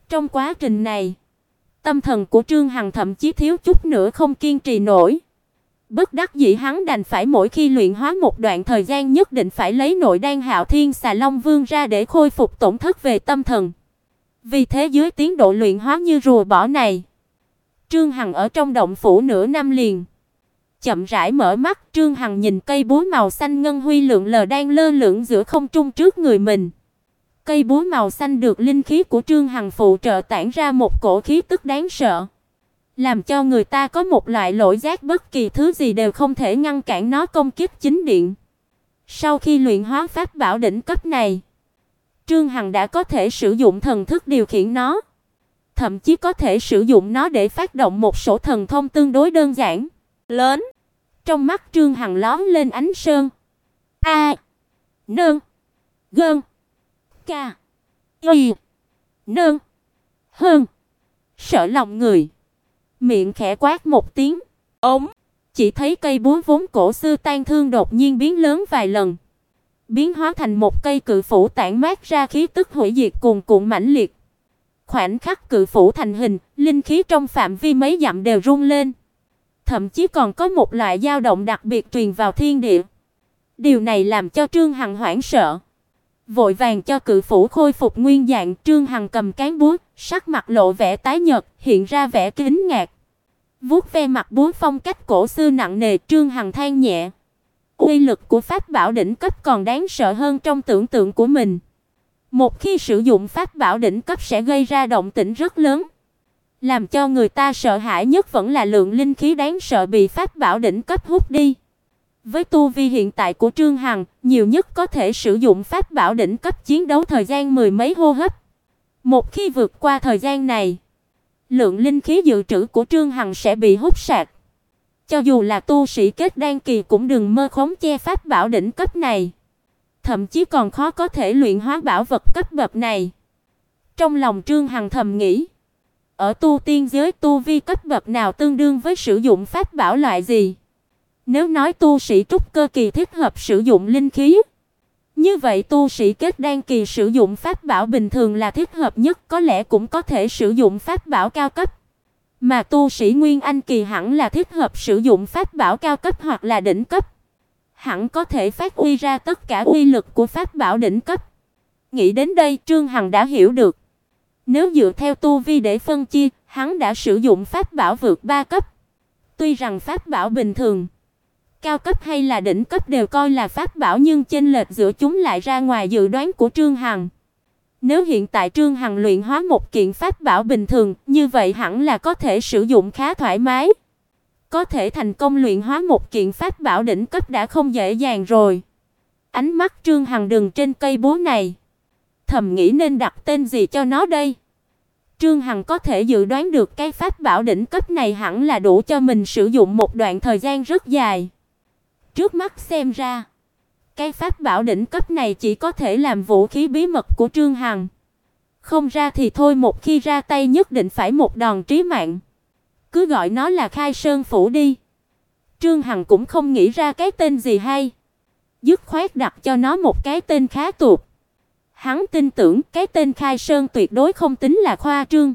Trong quá trình này, tâm thần của Trương Hằng thậm chí thiếu chút nữa không kiên trì nổi. Bất đắc dĩ hắn đành phải mỗi khi luyện hóa một đoạn thời gian nhất định phải lấy nội đan Hạo Thiên Xà Long Vương ra để khôi phục tổn thất về tâm thần. Vì thế dưới tiến độ luyện hóa như rùa bỏ này, Trương Hằng ở trong động phủ nửa năm liền. Chậm rãi mở mắt, Trương Hằng nhìn cây búa màu xanh ngân huy lượn lờ đang lơ lửng giữa không trung trước người mình. Cây búa màu xanh được linh khí của Trương Hằng phụ trợ tản ra một cổ khí tức đáng sợ, làm cho người ta có một loại lỗi giác bất kỳ thứ gì đều không thể ngăn cản nó công kích chính điện. Sau khi luyện hóa pháp bảo đỉnh cấp này, Trương Hằng đã có thể sử dụng thần thức điều khiển nó, thậm chí có thể sử dụng nó để phát động một số thần thông tương đối đơn giản, lớn. Trong mắt Trương Hằng lóe lên ánh sơn. A, nương, gơn, ca, y, nương, hơn, sợ lòng người. Miệng khẽ quát một tiếng, ống, chỉ thấy cây búa vốn cổ xưa tan thương đột nhiên biến lớn vài lần, biến hóa thành một cây cự phủ tản mát ra khí tức hủy diệt cuồn cuộn mãnh liệt. Khoảnh khắc cự phủ thành hình, linh khí trong phạm vi mấy dặm đều rung lên, thậm chí còn có một loại dao động đặc biệt truyền vào thiên địa. Điều này làm cho Trương Hằng hoảng sợ, vội vàng cho cự phủ khôi phục nguyên dạng. Trương Hằng cầm cán búa, sắc mặt lộ vẻ tái nhợt, hiện ra vẻ kinh ngạc. Vuốt ve mặt búa phong cách cổ xưa nặng nề, Trương Hằng than nhẹ. Uy lực của pháp bảo đỉnh cấp còn đáng sợ hơn trong tưởng tượng của mình. Một khi sử dụng pháp bảo đỉnh cấp sẽ gây ra động tĩnh rất lớn. Làm cho người ta sợ hãi nhất vẫn là lượng linh khí đáng sợ bị pháp bảo đỉnh cấp hút đi. Với tu vi hiện tại của Trương Hằng, nhiều nhất có thể sử dụng pháp bảo đỉnh cấp chiến đấu thời gian mười mấy hô hấp. Một khi vượt qua thời gian này, lượng linh khí dự trữ của Trương Hằng sẽ bị hút sạch. Cho dù là tu sĩ kết đan kỳ cũng đừng mơ khống che pháp bảo đỉnh cấp này, thậm chí còn khó có thể luyện hóa bảo vật cấp bậc này. Trong lòng Trương Hằng thầm nghĩ, ở tu tiên giới tu vi cấp bậc nào tương đương với sử dụng pháp bảo loại gì? Nếu nói tu sĩ trúc cơ kỳ thích hợp sử dụng linh khí, như vậy tu sĩ kết đan kỳ sử dụng pháp bảo bình thường là thích hợp nhất, có lẽ cũng có thể sử dụng pháp bảo cao cấp. Mà tu sĩ nguyên anh kỳ hẳn là thích hợp sử dụng pháp bảo cao cấp hoặc là đỉnh cấp, hẳn có thể phát huy ra tất cả uy lực của pháp bảo đỉnh cấp. Nghĩ đến đây, Trương Hằng đã hiểu được, nếu dựa theo tu vi để phân chia, hắn đã sử dụng pháp bảo vượt 3 cấp. Tuy rằng pháp bảo bình thường, cao cấp hay là đỉnh cấp đều coi là pháp bảo, nhưng chênh lệch giữa chúng lại ra ngoài dự đoán của Trương Hằng. Nếu hiện tại Trương Hằng luyện hóa một kiện pháp bảo bình thường, như vậy hẳn là có thể sử dụng khá thoải mái. Có thể thành công luyện hóa một kiện pháp bảo đỉnh cấp đã không dễ dàng rồi. Ánh mắt Trương Hằng dừng trên cây búa này, thầm nghĩ nên đặt tên gì cho nó đây. Trương Hằng có thể dự đoán được cái pháp bảo đỉnh cấp này hẳn là đủ cho mình sử dụng một đoạn thời gian rất dài. Trước mắt xem ra, cái pháp bảo đỉnh cấp này chỉ có thể làm vũ khí bí mật của Trương Hằng. Không ra thì thôi, một khi ra tay nhất định phải một đòn chí mạng. Cứ gọi nó là Khai Sơn Phủ đi. Trương Hằng cũng không nghĩ ra cái tên gì hay, dứt khoát đặt cho nó một cái tên khá tuột. Hắn tin tưởng cái tên Khai Sơn tuyệt đối không tính là khoa trương.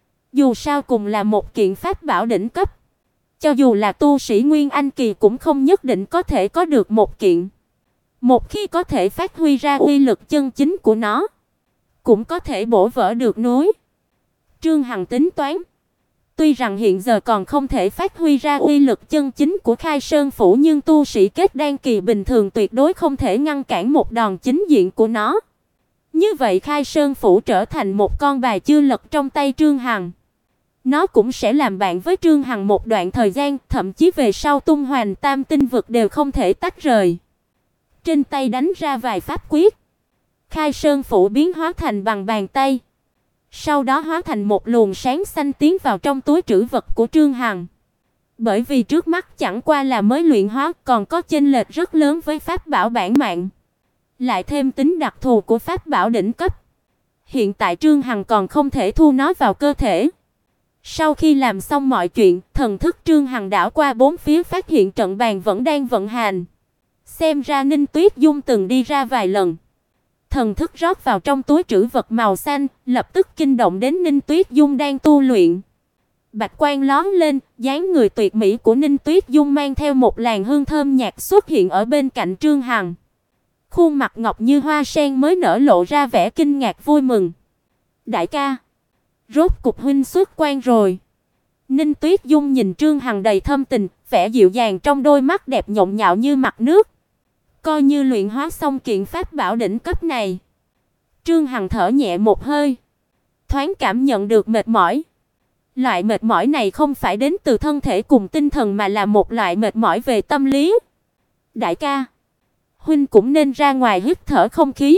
Dù sao cùng là một kiện pháp bảo đỉnh cấp, cho dù là tu sĩ nguyên anh kỳ cũng không nhất định có thể có được một kiện. Một khi có thể phát huy ra uy lực chân chính của nó, cũng có thể bổ vỡ được núi. Trương Hằng tính toán, tuy rằng hiện giờ còn không thể phát huy ra uy lực chân chính của Khai Sơn Phủ, nhưng tu sĩ kết đan kỳ bình thường tuyệt đối không thể ngăn cản một đòn chính diện của nó. Như vậy Khai Sơn Phủ trở thành một con bài chưa lật trong tay Trương Hằng. Nó cũng sẽ làm bạn với Trương Hằng một đoạn thời gian, thậm chí về sau tung hoành tam tinh vực đều không thể tách rời. Trên tay đánh ra vài pháp quyết, Khai Sơn Phủ biến hóa thành bằng bàn tay, sau đó hóa thành một luồng sáng xanh tiến vào trong túi trữ vật của Trương Hằng. Bởi vì trước mắt chẳng qua là mới luyện hóa, còn có chênh lệch rất lớn với pháp bảo bản mạng, lại thêm tính đặc thù của pháp bảo đỉnh cấp. Hiện tại Trương Hằng còn không thể thu nó vào cơ thể. Sau khi làm xong mọi chuyện, thần thức Trương Hằng đảo qua bốn phía phát hiện trận bàn vẫn đang vận hành. Xem ra Ninh Tuyết Dung từng đi ra vài lần. Thần thức rót vào trong túi trữ vật màu xanh, lập tức kinh động đến Ninh Tuyết Dung đang tu luyện. Bạch quang lóe lên, dáng người tuyệt mỹ của Ninh Tuyết Dung mang theo một làn hương thơm nhạt xuất hiện ở bên cạnh Trương Hằng. Khuôn mặt ngọc như hoa sen mới nở lộ ra vẻ kinh ngạc vui mừng. "Đại ca, rốt cục huynh xuất quan rồi." Ninh Tuyết Dung nhìn Trương Hằng đầy thâm tình, vẻ dịu dàng trong đôi mắt đẹp nhộn nhạo như mặt nước. Coi như luyện hóa xong kiện pháp bảo đỉnh cấp này. Trương Hằng thở nhẹ một hơi, thoáng cảm nhận được mệt mỏi. Loại mệt mỏi này không phải đến từ thân thể cùng tinh thần mà là một loại mệt mỏi về tâm lý. "Đại ca, huynh cũng nên ra ngoài hít thở không khí.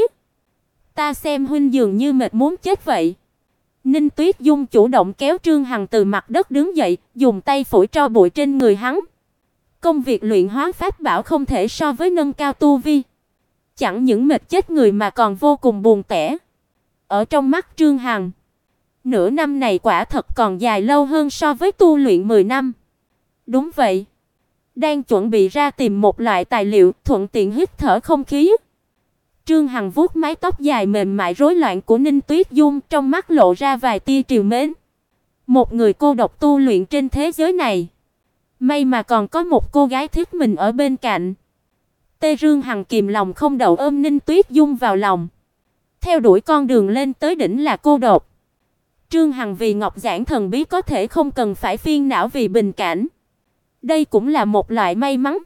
Ta xem huynh dường như mệt muốn chết vậy." Ninh Tuyết Dung chủ động kéo Trương Hằng từ mặt đất đứng dậy, dùng tay phủi tro bụi trên người hắn. Công việc luyện hóa pháp bảo không thể so với nâng cao tu vi. Chẳng những mệt chết người mà còn vô cùng buồn tẻ. Ở trong mắt Trương Hằng, nửa năm này quả thật còn dài lâu hơn so với tu luyện 10 năm. Đúng vậy. Đang chuẩn bị ra tìm một loại tài liệu thuận tiện hít thở không khí. Trương Hằng vuốt mái tóc dài mềm mại rối loạn của Ninh Tuyết Dung, trong mắt lộ ra vài tia trìu mến. Một người cô độc tu luyện trên thế giới này, may mà còn có một cô gái thích mình ở bên cạnh. Trương Hằng kìm lòng không đậu ôm Ninh Tuyết Dung vào lòng. Theo đuổi con đường lên tới đỉnh là cô độc. Trương Hằng vì ngọc giản thần bí có thể không cần phải phiền não vì bình cảnh. Đây cũng là một loại may mắn.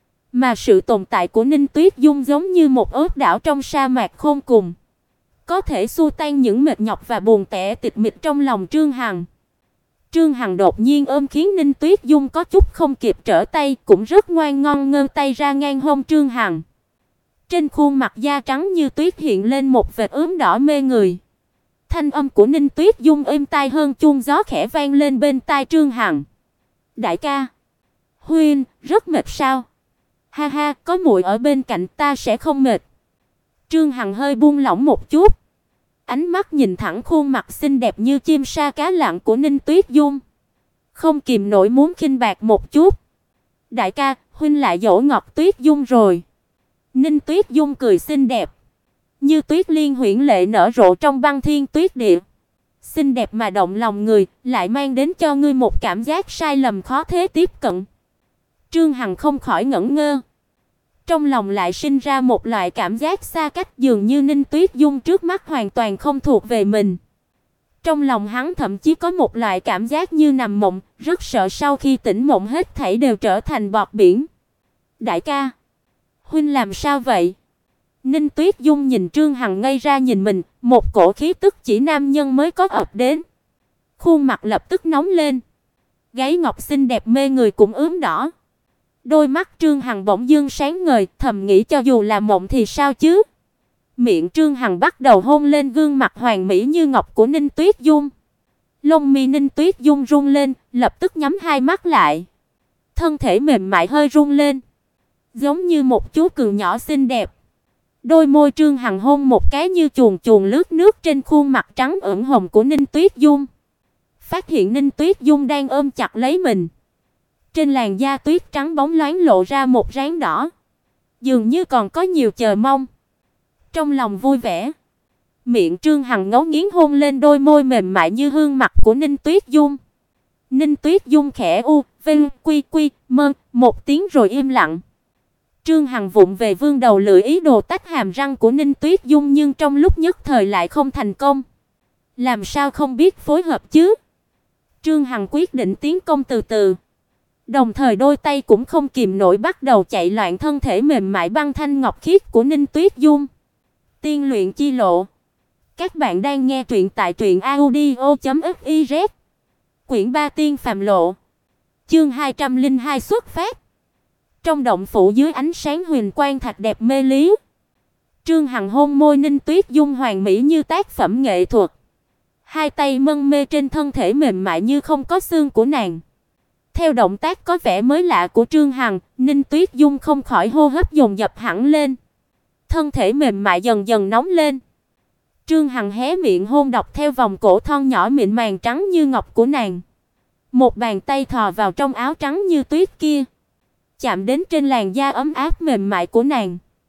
Mà sự tồn tại của Ninh Tuyết Dung giống như một ốc đảo trong sa mạc khôn cùng, có thể xua tan những mệt nhọc và buồn tẻ tịch mịch trong lòng Trương Hằng. Trương Hằng đột nhiên ôm khiến Ninh Tuyết Dung có chút không kịp trở tay, cũng rất ngoan ngoãn ngơ tay ra ngang hông Trương Hằng. Trên khuôn mặt da trắng như tuyết hiện lên một vệt ửng đỏ mê người. Thanh âm của Ninh Tuyết Dung êm tai hơn chuông gió khẽ vang lên bên tai Trương Hằng. "Đại ca, huynh rất mệt sao?" "Ha ha, có muội ở bên cạnh ta sẽ không mệt." Trương Hằng hơi buông lỏng một chút, ánh mắt nhìn thẳng khuôn mặt xinh đẹp như chim sa cá lặng của Ninh Tuyết Dung, không kìm nổi muốn khinh bạc một chút. "Đại ca, huynh lại dỗ ngọt Tuyết Dung rồi." Ninh Tuyết Dung cười xinh đẹp, như tuyết liên huyễn lệ nở rộ trong băng thiên tuyết địa. Xinh đẹp mà động lòng người, lại mang đến cho ngươi một cảm giác sai lầm khó thế tiếp cận. Trương Hằng không khỏi ngẩn ngơ. Trong lòng lại sinh ra một loại cảm giác xa cách, dường như Ninh Tuyết Dung trước mắt hoàn toàn không thuộc về mình. Trong lòng hắn thậm chí có một loại cảm giác như nằm mộng, rất sợ sau khi tỉnh mộng hết thảy đều trở thành bọt biển. "Đại ca, huynh làm sao vậy?" Ninh Tuyết Dung nhìn Trương Hằng ngây ra nhìn mình, một cổ khí tức chỉ nam nhân mới có ập đến. Khuôn mặt lập tức nóng lên. Gáy ngọc xinh đẹp mê người cũng ửng đỏ. Đôi mắt Trương Hằng bỗng dưng sáng ngời, thầm nghĩ cho dù là mộng thì sao chứ. Miệng Trương Hằng bắt đầu hôn lên gương mặt hoàn mỹ như ngọc của Ninh Tuyết Dung. Lông mi Ninh Tuyết Dung rung lên, lập tức nhắm hai mắt lại. Thân thể mềm mại hơi rung lên, giống như một chú cừu nhỏ xinh đẹp. Đôi môi Trương Hằng hôn một cái như chuồn chuồn lướt nước trên khuôn mặt trắng ửng hồng của Ninh Tuyết Dung. Phát hiện Ninh Tuyết Dung đang ôm chặt lấy mình. Trên làn da tuyết trắng bóng loáng lộ ra một ráng đỏ, dường như còn có nhiều chờ mong. Trong lòng vui vẻ, miệng Trương Hằng ngấu nghiến hôn lên đôi môi mềm mại như hương mặt của Ninh Tuyết Dung. Ninh Tuyết Dung khẽ u, vinh, quy quy, mơ, một tiếng rồi im lặng. Trương Hằng vụng về vươn đầu lưỡi ý đồ tách hàm răng của Ninh Tuyết Dung, nhưng trong lúc nhất thời lại không thành công. Làm sao không biết phối hợp chứ? Trương Hằng quyết định tiến công từ từ. Đồng thời đôi tay cũng không kìm nổi bắt đầu chạy loạn thân thể mềm mại băng thanh ngọc khiết của Ninh Tuyết Dung. Tiên luyện chi lộ. Các bạn đang nghe truyện tại truyệnaudio.fiz. Quyển 3 Tiên phàm lộ. Chương 202 xuất phát. Trong động phủ dưới ánh sáng huyền quang thạch đẹp mê lý, Trương Hằng hôn môi Ninh Tuyết Dung hoàn mỹ như tác phẩm nghệ thuật. Hai tay mân mê trên thân thể mềm mại như không có xương của nàng. Theo động tác có vẻ mới lạ của Trương Hằng, Ninh Tuyết Dung không khỏi hô hấp dồn dập hẳn lên. Thân thể mềm mại dần dần nóng lên. Trương Hằng hé miệng hôn đọc theo vòng cổ thon nhỏ mịn màng trắng như ngọc của nàng. Một bàn tay thò vào trong áo trắng như tuyết kia, chạm đến trên làn da ấm áp mềm mại của nàng.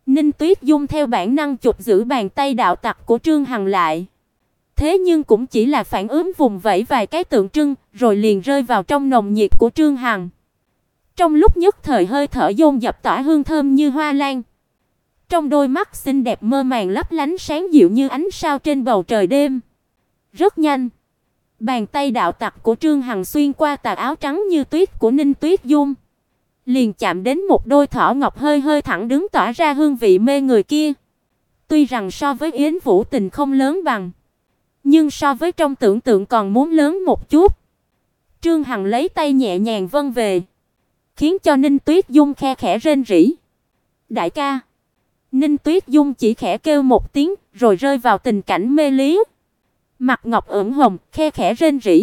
Ninh Tuyết Dung theo bản năng chụp giữ bàn tay đạo tặc của Trương Hằng lại. Thế nhưng cũng chỉ là phản ứng vùng vẫy vài cái tượng trưng, rồi liền rơi vào trong nồng nhiệt của Trương Hằng. Trong lúc nhất thời hơi thở dồn dập tỏa hương thơm như hoa lan. Trong đôi mắt xinh đẹp mơ màng lấp lánh sáng dịu như ánh sao trên bầu trời đêm. Rất nhanh, bàn tay đạo tặc của Trương Hằng xuyên qua tà áo trắng như tuyết của Ninh Tuyết Dung, liền chạm đến một đôi thỏ ngọc hơi hơi thẳng đứng tỏa ra hương vị mê người kia. Tuy rằng so với Yến Vũ Tình không lớn bằng, nhưng so với trong tưởng tượng còn muốn lớn một chút. Trương Hằng lấy tay nhẹ nhàng vân về, khiến cho Ninh Tuyết Dung khe khẽ rên rỉ. "Đại ca." Ninh Tuyết Dung chỉ khẽ kêu một tiếng, rồi rơi vào tình cảnh mê lý. Mặt ngọc ửng hồng, khe khẽ rên rỉ.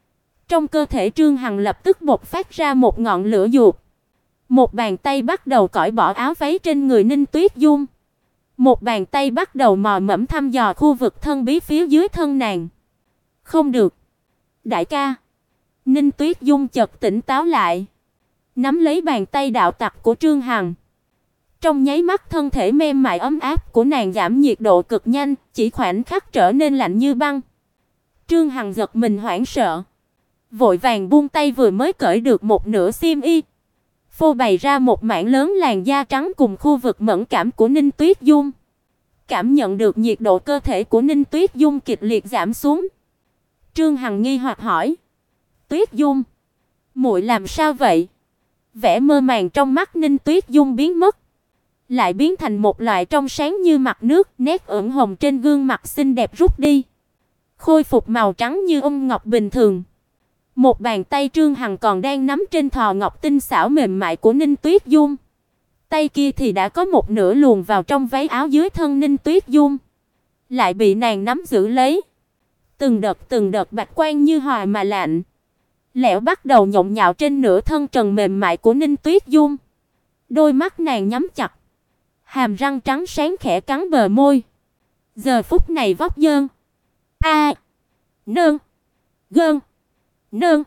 Trong cơ thể Trương Hằng lập tức bộc phát ra một ngọn lửa dục. Một bàn tay bắt đầu cởi bỏ áo váy trên người Ninh Tuyết Dung. Một bàn tay bắt đầu mò mẫm thăm dò khu vực thân bí phía dưới thân nàng. "Không được." "Đại ca." Ninh Tuyết Dung chợt tỉnh táo lại, nắm lấy bàn tay đạo tặc của Trương Hằng. Trong nháy mắt thân thể mềm mại ấm áp của nàng giảm nhiệt độ cực nhanh, chỉ khoảnh khắc trở nên lạnh như băng. Trương Hằng giật mình hoảng sợ, vội vàng buông tay vừa mới cởi được một nửa xiêm y, phô bày ra một mảng lớn làn da trắng cùng khu vực mẫn cảm của Ninh Tuyết Dung. Cảm nhận được nhiệt độ cơ thể của Ninh Tuyết Dung kịch liệt giảm xuống, Trương Hằng nghi hoặc hỏi: "Tuyết Dung, muội làm sao vậy?" Vẻ mơ màng trong mắt Ninh Tuyết Dung biến mất, lại biến thành một loại trong sáng như mặt nước, nét ửng hồng trên gương mặt xinh đẹp rút đi, khôi phục màu trắng như ôn ngọc bình thường. Một bàn tay Trương Hằng còn đang nắm trên thò ngọc tinh xảo mềm mại của Ninh Tuyết Dung. Tay kia thì đã có một nửa luồn vào trong váy áo dưới thân Ninh Tuyết Dung, lại bị nàng nắm giữ lấy. Từng đợt bạch quang như hòa mà lạnh, lẽo bắt đầu nhộn nhạo trên nửa thân trần mềm mại của Ninh Tuyết Dung. Đôi mắt nàng nhắm chặt, hàm răng trắng sáng khẽ cắn bờ môi. Giờ phút này vóc dơn a nương gơn nương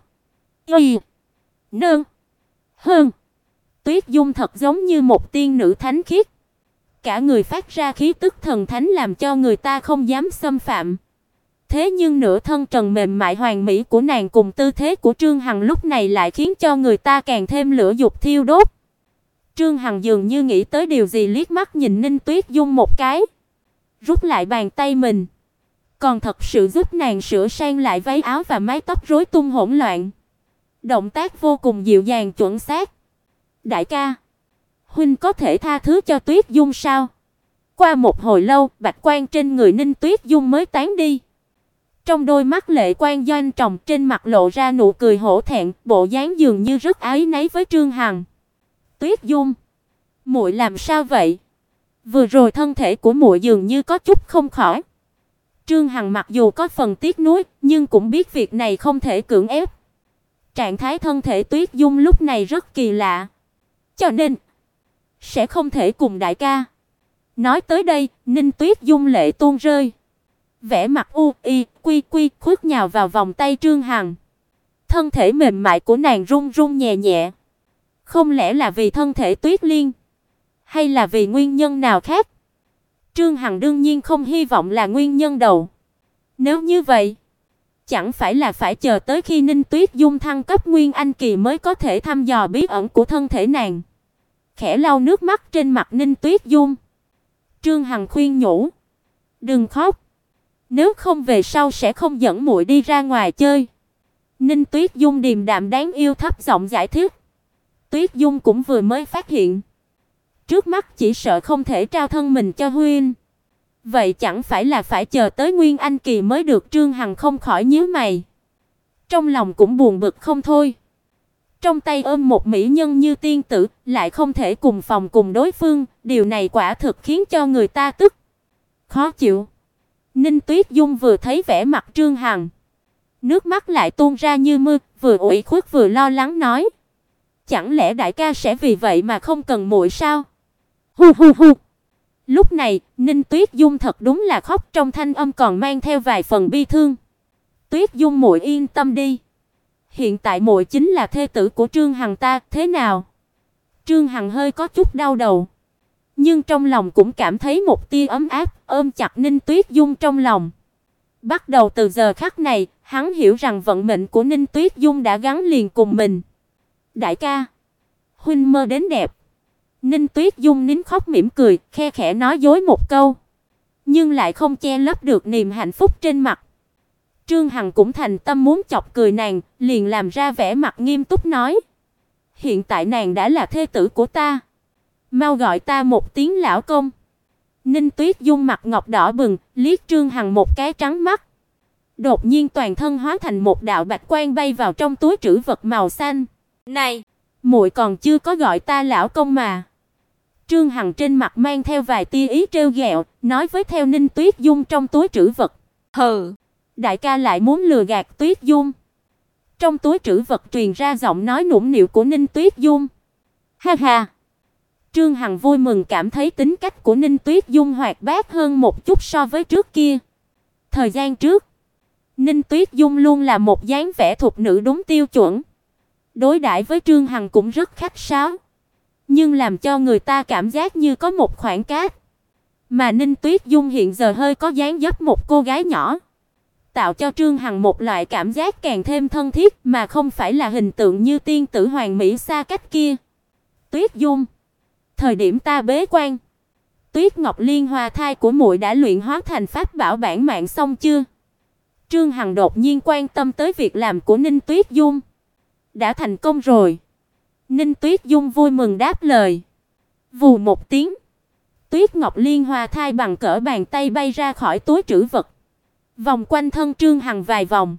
y nương hơn. Tuyết Dung thật giống như một tiên nữ thánh khiết, cả người phát ra khí tức thần thánh làm cho người ta không dám xâm phạm. Thế nhưng nửa thân trần mềm mại hoàn mỹ của nàng cùng tư thế của Trương Hằng lúc này lại khiến cho người ta càng thêm lửa dục thiêu đốt. Trương Hằng dường như nghĩ tới điều gì, liếc mắt nhìn Ninh Tuyết Dung một cái, rút lại bàn tay mình, còn thật sự giúp nàng sửa sang lại váy áo và mái tóc rối tung hỗn loạn. Động tác vô cùng dịu dàng chuẩn xác. "Đại ca, huynh có thể tha thứ cho Tuyết Dung sao?" Qua một hồi lâu, bạch quang trên người Ninh Tuyết Dung mới tán đi. Trong đôi mắt lệ quang doanh trọng, trên mặt lộ ra nụ cười hổ thẹn, bộ dáng dường như rất áy náy với Trương Hằng. "Tuyết Dung, muội làm sao vậy? Vừa rồi thân thể của muội dường như có chút không khỏi." Trương Hằng mặc dù có phần tiếc nuối, nhưng cũng biết việc này không thể cưỡng ép. Trạng thái thân thể Tuyết Dung lúc này rất kỳ lạ, cho nên sẽ không thể cùng đại ca. Nói tới đây, Ninh Tuyết Dung lệ tuôn rơi, vẻ mặt quy khuất nhào vào vòng tay Trương Hằng. Thân thể mềm mại của nàng run run nhẹ nhẹ. Không lẽ là vì thân thể Tuyết Liên, hay là vì nguyên nhân nào khác? Trương Hằng đương nhiên không hy vọng là nguyên nhân đầu. Nếu như vậy, chẳng phải là phải chờ tới khi Ninh Tuyết Dung thăng cấp Nguyên Anh kỳ mới có thể thăm dò bí ẩn của thân thể nàng. Khẽ lau nước mắt trên mặt Ninh Tuyết Dung, Trương Hằng khuyên nhủ: "Đừng khóc, nếu không về sau sẽ không dẫn muội đi ra ngoài chơi." Ninh Tuyết Dung điềm đạm đáng yêu thấp giọng giải thích. Tuyết Dung cũng vừa mới phát hiện, trước mắt chỉ sợ không thể trao thân mình cho huynh. Vậy chẳng phải là phải chờ tới Nguyên Anh kỳ mới được? Trương Hằng không khỏi nhíu mày, trong lòng cũng buồn bực không thôi. Trong tay ôm một mỹ nhân như tiên tử, lại không thể cùng phòng cùng đối phương, điều này quả thực khiến cho người ta tức, khó chịu. Ninh Tuyết Dung vừa thấy vẻ mặt Trương Hằng, nước mắt lại tuôn ra như mưa, vừa ủy khuất vừa lo lắng nói: "Chẳng lẽ đại ca sẽ vì vậy mà không cần muội sao?" Hu hu hu. Lúc này, Ninh Tuyết Dung thật đúng là khóc, trong thanh âm còn mang theo vài phần bi thương. "Tuyết Dung muội yên tâm đi, hiện tại muội chính là thê tử của Trương Hằng ta, thế nào?" Trương Hằng hơi có chút đau đầu, nhưng trong lòng cũng cảm thấy một tia ấm áp, ôm chặt Ninh Tuyết Dung trong lòng. Bắt đầu từ giờ khắc này, hắn hiểu rằng vận mệnh của Ninh Tuyết Dung đã gắn liền cùng mình. "Đại ca, huynh mơ đến đẹp." Ninh Tuyết Dung nín khóc mỉm cười, khe khẽ nói dối một câu, nhưng lại không che lấp được niềm hạnh phúc trên mặt. Trương Hằng cũng thành tâm muốn chọc cười nàng, liền làm ra vẻ mặt nghiêm túc nói: "Hiện tại nàng đã là thê tử của ta, mau gọi ta một tiếng lão công." Ninh Tuyết Dung mặt ngọc đỏ bừng, liếc Trương Hằng một cái trắng mắt. Đột nhiên toàn thân hóa thành một đạo bạch quang bay vào trong túi trữ vật màu xanh. "Này, muội còn chưa có gọi ta lão công mà." Trương Hằng trên mặt mang theo vài tia ý trêu ghẹo, nói với theo Ninh Tuyết Dung trong túi trữ vật. "Hừ, đại ca lại muốn lừa gạt Tuyết Dung." Trong túi trữ vật truyền ra giọng nói nũng nịu của Ninh Tuyết Dung. "Ha ha." Trương Hằng vui mừng cảm thấy tính cách của Ninh Tuyết Dung hoạt bát hơn một chút so với trước kia. Thời gian trước, Ninh Tuyết Dung luôn là một dáng vẻ thục nữ đúng tiêu chuẩn. Đối đãi với Trương Hằng cũng rất khách sáo, nhưng làm cho người ta cảm giác như có một khoảng cách. Mà Ninh Tuyết Dung hiện giờ hơi có dáng dấp một cô gái nhỏ, tạo cho Trương Hằng một loại cảm giác càng thêm thân thiết, mà không phải là hình tượng như tiên tử hoàng mỹ xa cách kia. "Tuyết Dung, thời điểm ta bế quan, Tuyết Ngọc Liên Hoa thai của muội đã luyện hóa thành pháp bảo bản mạng xong chưa?" Trương Hằng đột nhiên quan tâm tới việc làm của Ninh Tuyết Dung. "Đã thành công rồi." Ninh Tuyết Dung vui mừng đáp lời. Vù một tiếng, Tuyết Ngọc Liên Hoa thai bằng cỡ bàn tay bay ra khỏi túi trữ vật, vòng quanh thân Trương Hằng vài vòng,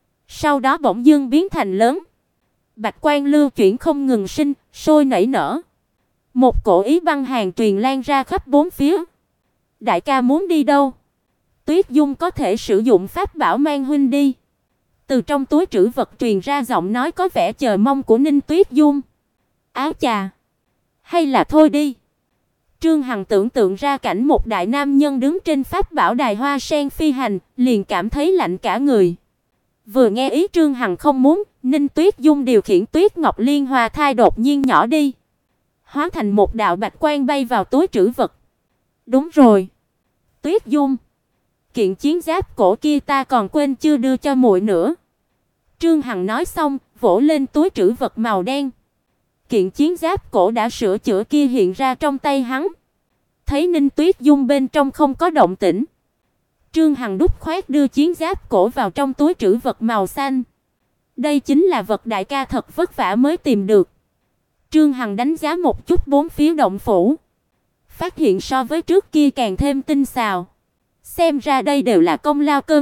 sau đó bỗng dưng biến thành lớn. Bạch quang lưu chuyển không ngừng sinh sôi nảy nở. Một cổ ý băng hàn truyền lan ra khắp bốn phía. "Đại ca muốn đi đâu?" "Tuyết Dung có thể sử dụng pháp bảo mang huynh đi." Từ trong túi trữ vật truyền ra giọng nói có vẻ chờ mong của Ninh Tuyết Dung. "Áo chà, hay là thôi đi." Trương Hằng tưởng tượng ra cảnh một đại nam nhân đứng trên pháp bảo đài hoa sen phi hành, liền cảm thấy lạnh cả người. Vừa nghe ý Trương Hằng không muốn, Ninh Tuyết Dung điều khiển Tuyết Ngọc Liên Hoa thai đột nhiên nhỏ đi, hóa thành một đạo bạch quang bay vào túi trữ vật. "Đúng rồi, Tuyết Dung, kiện chiến giáp cổ kia ta còn quên chưa đưa cho muội nữa." Trương Hằng nói xong, vỗ lên túi trữ vật màu đen. Kiện chiến giáp cổ đã sửa chữa kia hiện ra trong tay hắn. Thấy Ninh Tuyết Dung bên trong không có động tĩnh, Trương Hằng đút khoát đưa chiến giáp cổ vào trong túi trữ vật màu xanh. Đây chính là vật đại ca thật vất vả mới tìm được. Trương Hằng đánh giá một chút bốn phía động phủ, phát hiện so với trước kia càng thêm tinh xảo. Xem ra đây đều là công lao cơn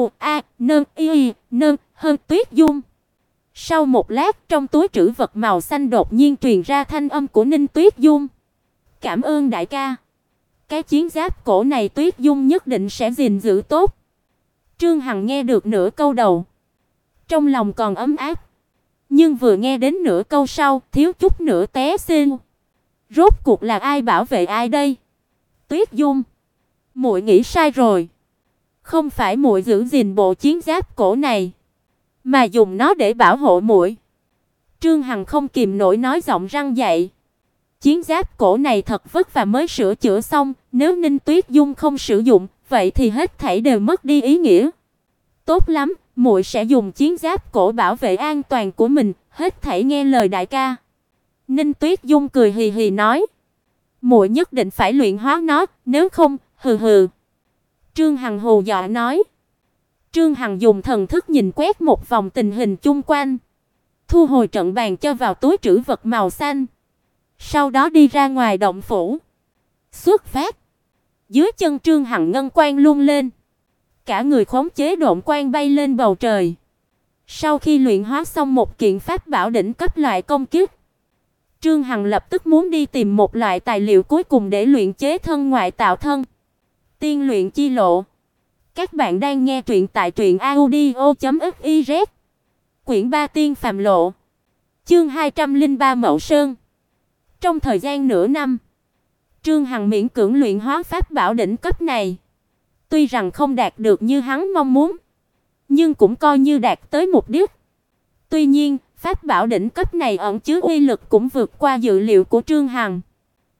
hơn Tuyết Dung. Sau một lát, trong túi trữ vật màu xanh đột nhiên truyền ra thanh âm của Ninh Tuyết Dung. "Cảm ơn đại ca. Cái chiến giáp cổ này Tuyết Dung nhất định sẽ gìn giữ tốt." Trương Hằng nghe được nửa câu đầu, trong lòng còn ấm áp, nhưng vừa nghe đến nửa câu sau, thiếu chút nữa té xỉu. Rốt cuộc là ai bảo vệ ai đây? "Tuyết Dung, muội nghĩ sai rồi. Không phải muội giữ gìn bộ chiến giáp cổ này, mà dùng nó để bảo hộ muội." Trương Hằng không kìm nổi nói giọng răng dậy. Chiến giáp cổ này thật vất vả mới sửa chữa xong, nếu Ninh Tuyết Dung không sử dụng, vậy thì hết thảy đều mất đi ý nghĩa. "Tốt lắm, muội sẽ dùng chiến giáp cổ bảo vệ an toàn của mình, hết thảy nghe lời đại ca." Ninh Tuyết Dung cười hì hì nói. "Muội nhất định phải luyện hóa nó, nếu không, hừ hừ." Trương Hằng hù dọa nói. Trương Hằng dùng thần thức nhìn quét một vòng tình hình chung quanh, thu hồi trận bàn cho vào túi trữ vật màu xanh. Sau đó đi ra ngoài động phủ. Xuất phát. Dưới chân Trương Hằng ngân quang lung lên, cả người khống chế độn quang bay lên bầu trời. Sau khi luyện hóa xong một kiện pháp bảo đỉnh cấp loại công kích, Trương Hằng lập tức muốn đi tìm một loại tài liệu cuối cùng để luyện chế thân ngoại tạo thân. Tiên luyện chi lộ. Các bạn đang nghe truyện tại truyệnaudio.fiz. Quyển 3 Tiên phàm lộ. Chương 203 Mậu Sơn. Trong thời gian nửa năm, Trương Hằng miễn cưỡng luyện hóa pháp bảo đỉnh cấp này. Tuy rằng không đạt được như hắn mong muốn, nhưng cũng coi như đạt tới mục đích. Tuy nhiên, pháp bảo đỉnh cấp này ẩn chứa uy lực cũng vượt qua dự liệu của Trương Hằng.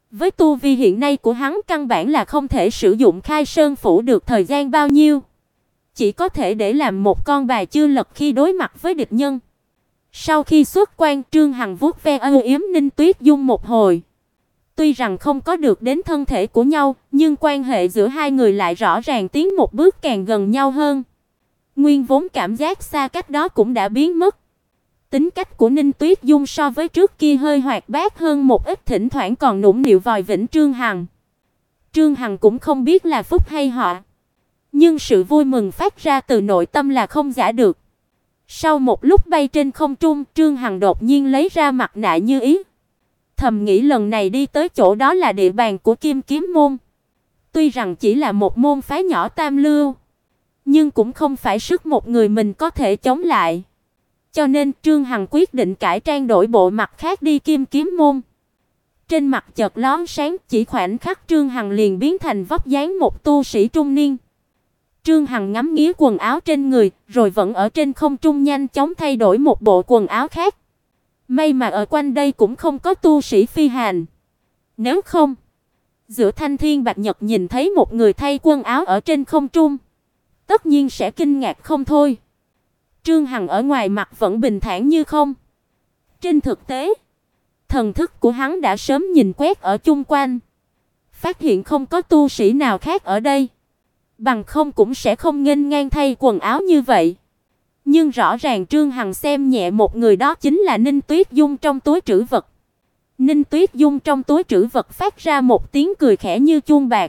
Với tu vi hiện nay của hắn căn bản là không thể sử dụng Khai Sơn phủ được thời gian bao nhiêu, chỉ có thể để làm một con bài chưa lật khi đối mặt với địch nhân. Sau khi xuất quan, Trương Hằng vuốt ve âu yếm Ninh Tuyết Dung một hồi. Tuy rằng không có được đến thân thể của nhau, nhưng quan hệ giữa hai người lại rõ ràng tiến một bước càng gần nhau hơn. Nguyên vốn cảm giác xa cách đó cũng đã biến mất. Tính cách của Ninh Tuyết Dung so với trước kia hơi hoạt bát hơn một ít, thỉnh thoảng còn nũng nịu vòi vĩnh Trương Hằng. Trương Hằng cũng không biết là phúc hay họa, nhưng sự vui mừng phát ra từ nội tâm là không giả được. Sau một lúc bay trên không trung, Trương Hằng đột nhiên lấy ra mặt nạ Như Ý. Thầm nghĩ lần này đi tới chỗ đó là địa bàn của Kim Kiếm môn. Tuy rằng chỉ là một môn phái nhỏ tam lưu, nhưng cũng không phải sức một người mình có thể chống lại. Cho nên Trương Hằng quyết định cải trang đổi bộ mặt khác đi Kim Kiếm môn. Trên mặt chợt lóe sáng, chỉ khoảnh khắc Trương Hằng liền biến thành vóc dáng một tu sĩ trung niên. Trương Hằng ngắm nghía quần áo trên người, rồi vẫn ở trên không trung nhanh chóng thay đổi một bộ quần áo khác. May mà ở quanh đây cũng không có tu sĩ phi hành. Nếu không, giữa thanh thiên bạch nhật nhìn thấy một người thay quần áo ở trên không trung, tất nhiên sẽ kinh ngạc không thôi. Trương Hằng ở ngoài mặt vẫn bình thản như không. Trên thực tế, thần thức của hắn đã sớm nhìn quét ở chung quanh, phát hiện không có tu sĩ nào khác ở đây, bằng không cũng sẽ không nghênh ngang thay quần áo như vậy. Nhưng rõ ràng Trương Hằng xem nhẹ một người, đó chính là Ninh Tuyết Dung trong túi trữ vật. Ninh Tuyết Dung trong túi trữ vật phát ra một tiếng cười khẽ như chuông bạc,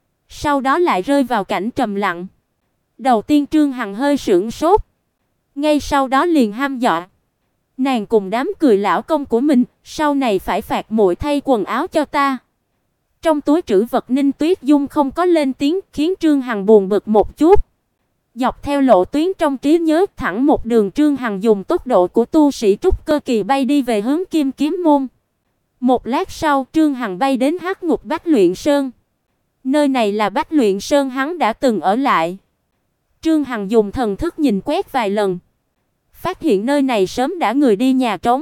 sau đó lại rơi vào cảnh trầm lặng. Đầu tiên Trương Hằng hơi sửng sốt, ngay sau đó liền hăm dọa: nàng cùng đám cười lão công của mình, sau này phải phạt muội thay quần áo cho ta. Trong túi trữ vật Ninh Tuyết Dung không có lên tiếng, khiến Trương Hằng buồn bực một chút. Dọc theo lộ tuyến trong trí nhớ thẳng một đường, Trương Hằng dùng tốc độ của tu sĩ trúc cơ kỳ bay đi về hướng Kim Kiếm môn. Một lát sau, Trương Hằng bay đến Hắc Ngục Bách Luyện Sơn. Nơi này là Bách Luyện Sơn hắn đã từng ở lại. Trương Hằng dùng thần thức nhìn quét vài lần, phát hiện nơi này sớm đã người đi nhà trống.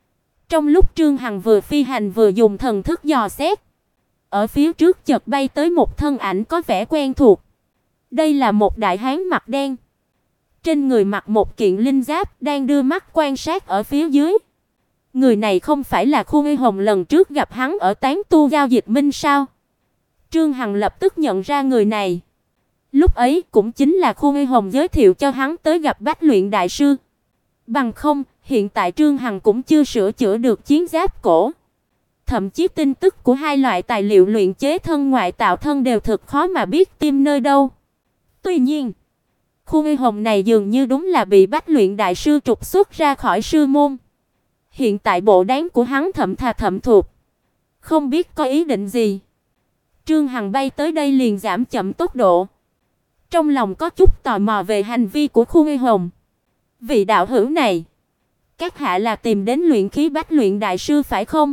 Trong lúc Trương Hằng vừa phi hành vừa dùng thần thức dò xét, ở phía trước chợt bay tới một thân ảnh có vẻ quen thuộc. Đây là một đại hán mặt đen, trên người mặc một kiện linh giáp, đang đưa mắt quan sát ở phía dưới. Người này không phải là Khu Nghi Hồng lần trước gặp hắn ở tán tu giao dịch minh sao? Trương Hằng lập tức nhận ra người này. Lúc ấy cũng chính là Khu Nghi Hồng giới thiệu cho hắn tới gặp Bách Luyện đại sư. Bằng không, hiện tại Trương Hằng cũng chưa sửa chữa được chiến giáp cổ. Thậm chí tin tức của hai loại tài liệu luyện chế thân ngoại tạo thân đều thực khó mà biết tìm nơi đâu. Tuy nhiên, Khu Nghi Hồng này dường như đúng là bị Bách Luyện đại sư trục xuất ra khỏi sư môn. Hiện tại bộ dáng của hắn thậm thà thậm thuộc, không biết có ý định gì. Trương Hằng bay tới đây liền giảm chậm tốc độ, trong lòng có chút tò mò về hành vi của Khu Nghi Hồng. Vị đạo hữu này, các hạ là tìm đến luyện khí Bách Luyện đại sư phải không?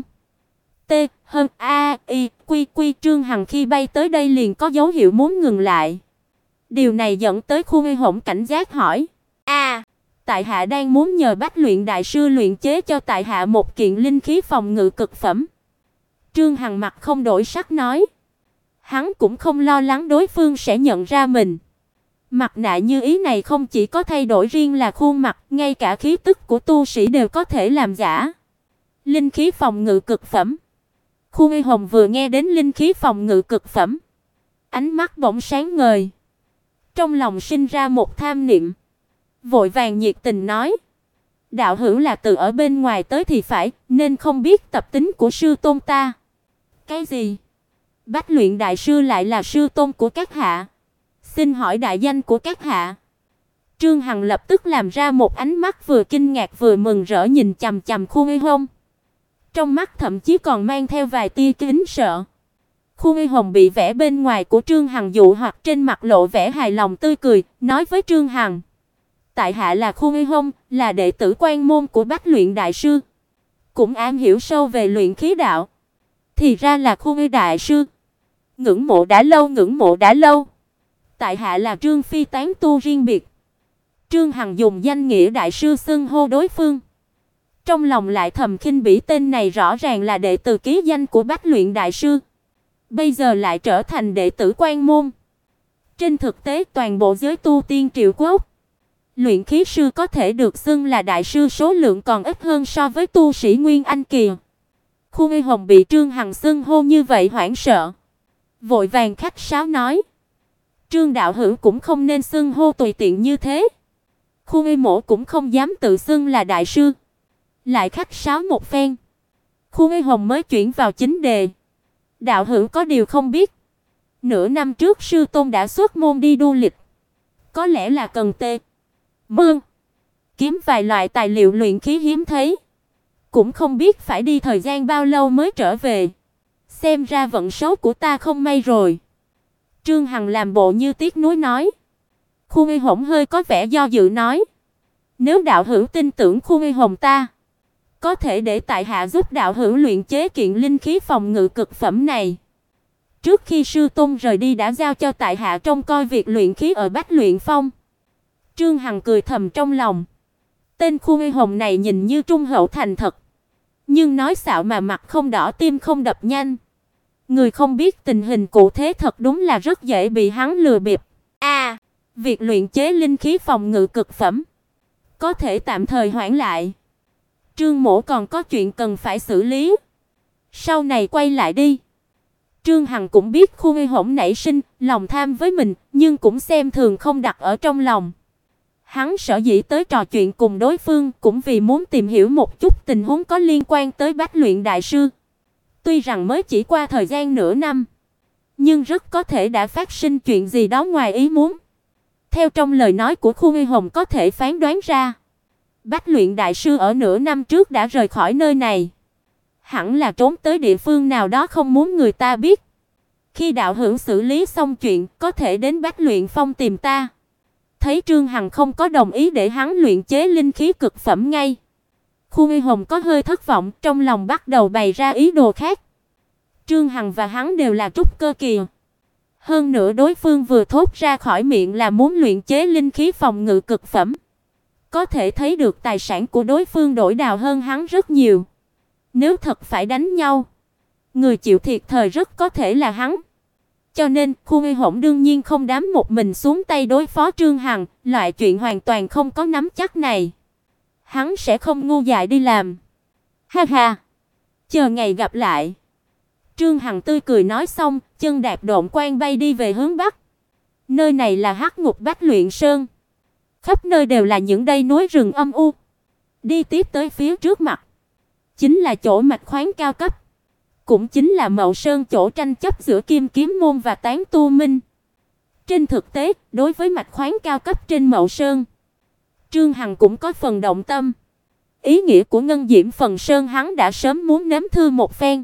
T hơn a i quy quy. Trương Hằng khi bay tới đây liền có dấu hiệu muốn ngừng lại. Điều này dẫn tới Khu Nghi Hồng cảnh giác hỏi: tại hạ đang muốn nhờ Bách Luyện đại sư luyện chế cho tại hạ một kiện linh khí phòng ngự cực phẩm." Trương Hằng mặt không đổi sắc nói. Hắn cũng không lo lắng đối phương sẽ nhận ra mình. Mặt nạ Như Ý này không chỉ có thay đổi riêng là khuôn mặt, ngay cả khí tức của tu sĩ đều có thể làm giả. Linh khí phòng ngự cực phẩm. Khu Nghi Hồng vừa nghe đến linh khí phòng ngự cực phẩm, ánh mắt bỗng sáng ngời, trong lòng sinh ra một tham niệm, vội vàng nhiệt tình nói: "Đạo hữu là từ ở bên ngoài tới thì phải, nên không biết tập tính của sư tôn ta." "Cái gì? Bách Luyện đại sư lại là sư tôn của các hạ? Xin hỏi đại danh của các hạ?" Trương Hằng lập tức làm ra một ánh mắt vừa kinh ngạc vừa mừng rỡ nhìn chằm chằm Khu Nghi Hồng. Trong mắt thậm chí còn mang theo vài tia kính sợ. Khu Nghi Hồng bị vẻ bên ngoài của Trương Hằng dụ hoặc, trên mặt lộ vẻ hài lòng tươi cười, nói với Trương Hằng: "Tại hạ là Khu Nghi Hồng, là đệ tử quan môn của Bách Luyện đại sư, cũng am hiểu sâu về luyện khí đạo." "Thì ra là Khu Nghi đại sư, ngưỡng mộ đã lâu, ngưỡng mộ đã lâu. Tại hạ là Trương Phi tán tu riêng biệt." Trương Hằng dùng danh nghĩa đại sư xưng hô đối phương. Trong lòng lại thầm khinh bỉ, tên này rõ ràng là đệ tử ký danh của Bách Luyện đại sư, bây giờ lại trở thành đệ tử Quan môn. Trên thực tế toàn bộ giới tu tiên Triệu Quốc, luyện khí sư có thể được xưng là đại sư số lượng còn ít hơn so với tu sĩ Nguyên Anh kỳ. Khu Nghi Hồng bị Trương Hằng xưng hô như vậy hoảng sợ, vội vàng khách sáo nói: "Trương đạo hữu cũng không nên xưng hô tùy tiện như thế." Khu Nghi Mộ cũng không dám tự xưng là đại sư, lại khách sáo một phen. Khu Nghi Hồng mới chuyển vào chính đề: "Đạo hữu có điều không biết, nửa năm trước sư tôn đã xuất môn đi du lịch, có lẽ là cần mương kiếm vài loại tài liệu luyện khí hiếm thấy, cũng không biết phải đi thời gian bao lâu mới trở về. Xem ra vận số của ta không may rồi." Trương Hằng làm bộ như tiếc nuối nói. Khu Nghi Hồng hơi có vẻ do dự nói: "Nếu đạo hữu tin tưởng Khu Nghi Hồng ta, có thể để tại hạ giúp đạo hữu luyện chế kiện linh khí phòng ngự cực phẩm này. Trước khi sư tôn rời đi đã giao cho tại hạ trông coi việc luyện khí ở Bách Luyện Phong." Trương Hằng cười thầm trong lòng. Tên Khu Nghi Hồng này nhìn như trung hậu thành thật, nhưng nói xạo mà mặt không đỏ tim không đập nhanh. Người không biết tình hình cụ thể thật đúng là rất dễ bị hắn lừa bịp. Việc luyện chế linh khí phòng ngự cực phẩm có thể tạm thời hoãn lại. Trương mỗ còn có chuyện cần phải xử lý, sau này quay lại đi. Trương Hằng cũng biết Khu Nghi Hồng nảy sinh lòng tham với mình, nhưng cũng xem thường không đặt ở trong lòng. Hắn sở dĩ tới trò chuyện cùng đối phương cũng vì muốn tìm hiểu một chút tình huống có liên quan tới Bách Luyện đại sư. Tuy rằng mới chỉ qua thời gian nửa năm, nhưng rất có thể đã phát sinh chuyện gì đó ngoài ý muốn. Theo trong lời nói của Khu Nghi Hồng có thể phán đoán ra, Bách Luyện đại sư ở nửa năm trước đã rời khỏi nơi này, hẳn là trốn tới địa phương nào đó không muốn người ta biết. Khi đạo hữu xử lý xong chuyện, có thể đến Bách Luyện Phong tìm ta. Thấy Trương Hằng không có đồng ý để hắn luyện chế linh khí cực phẩm ngay, Khu Nghi Hồng có hơi thất vọng, trong lòng bắt đầu bày ra ý đồ khác. Trương Hằng và hắn đều là trúc cơ kỳ, hơn nữa đối phương vừa thốt ra khỏi miệng là muốn luyện chế linh khí phòng ngự cực phẩm, có thể thấy được tài sản của đối phương đổi đào hơn hắn rất nhiều. Nếu thật phải đánh nhau, người chịu thiệt thòi rất có thể là hắn. Cho nên, Khu Nghi Hồng đương nhiên không dám một mình xuống tay đối phó Trương Hằng, loại chuyện hoàn toàn không có nắm chắc này hắn sẽ không ngu dại đi làm. Ha ha, chờ ngày gặp lại. Trương Hằng tươi cười nói xong, chân đạp độn quang bay đi về hướng bắc. Nơi này là Hắc Ngục Bách Luyện Sơn, khắp nơi đều là những dãy núi rừng âm u. Đi tiếp tới phía trước mặt chính là chỗ mạch khoáng cao cấp, cũng chính là Mậu Sơn, chỗ tranh chấp giữa Kim Kiếm môn và Tán Tu Minh. Trên thực tế, đối với mạch khoáng cao cấp trên Mậu Sơn, Trương Hằng cũng có phần động tâm. Ý nghĩa của Ngân Diễm Phần Sơn hắn đã sớm muốn nếm thử một phen.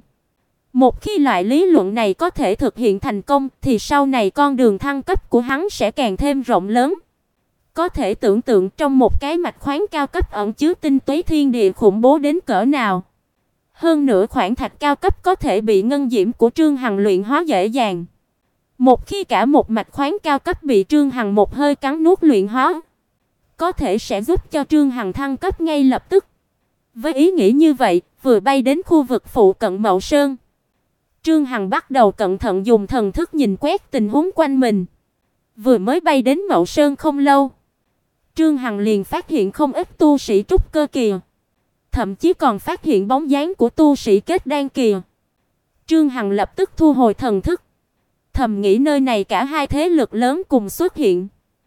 Một khi loại lý luận này có thể thực hiện thành công thì sau này con đường thăng cấp của hắn sẽ càng thêm rộng lớn. Có thể tưởng tượng trong một cái mạch khoáng cao cấp ẩn chứa tinh túy thiên địa khủng bố đến cỡ nào. Hơn nữa khoáng thạch cao cấp có thể bị ngân diễm của Trương Hằng luyện hóa dễ dàng. Một khi cả một mạch khoáng cao cấp bị Trương Hằng một hơi cắn nuốt luyện hóa, có thể sẽ giúp cho Trương Hằng thăng cấp ngay lập tức. Với ý nghĩ như vậy, vừa bay đến khu vực phụ cận Mậu Sơn, Trương Hằng bắt đầu cẩn thận dùng thần thức nhìn quét tình huống quanh mình. Vừa mới bay đến Mậu Sơn không lâu, Trương Hằng liền phát hiện không ít tu sĩ trúc cơ kỳ, thậm chí còn phát hiện bóng dáng của tu sĩ kết đan kỳ. Trương Hằng lập tức thu hồi thần thức, thầm nghĩ nơi này cả hai thế lực lớn cùng xuất hiện,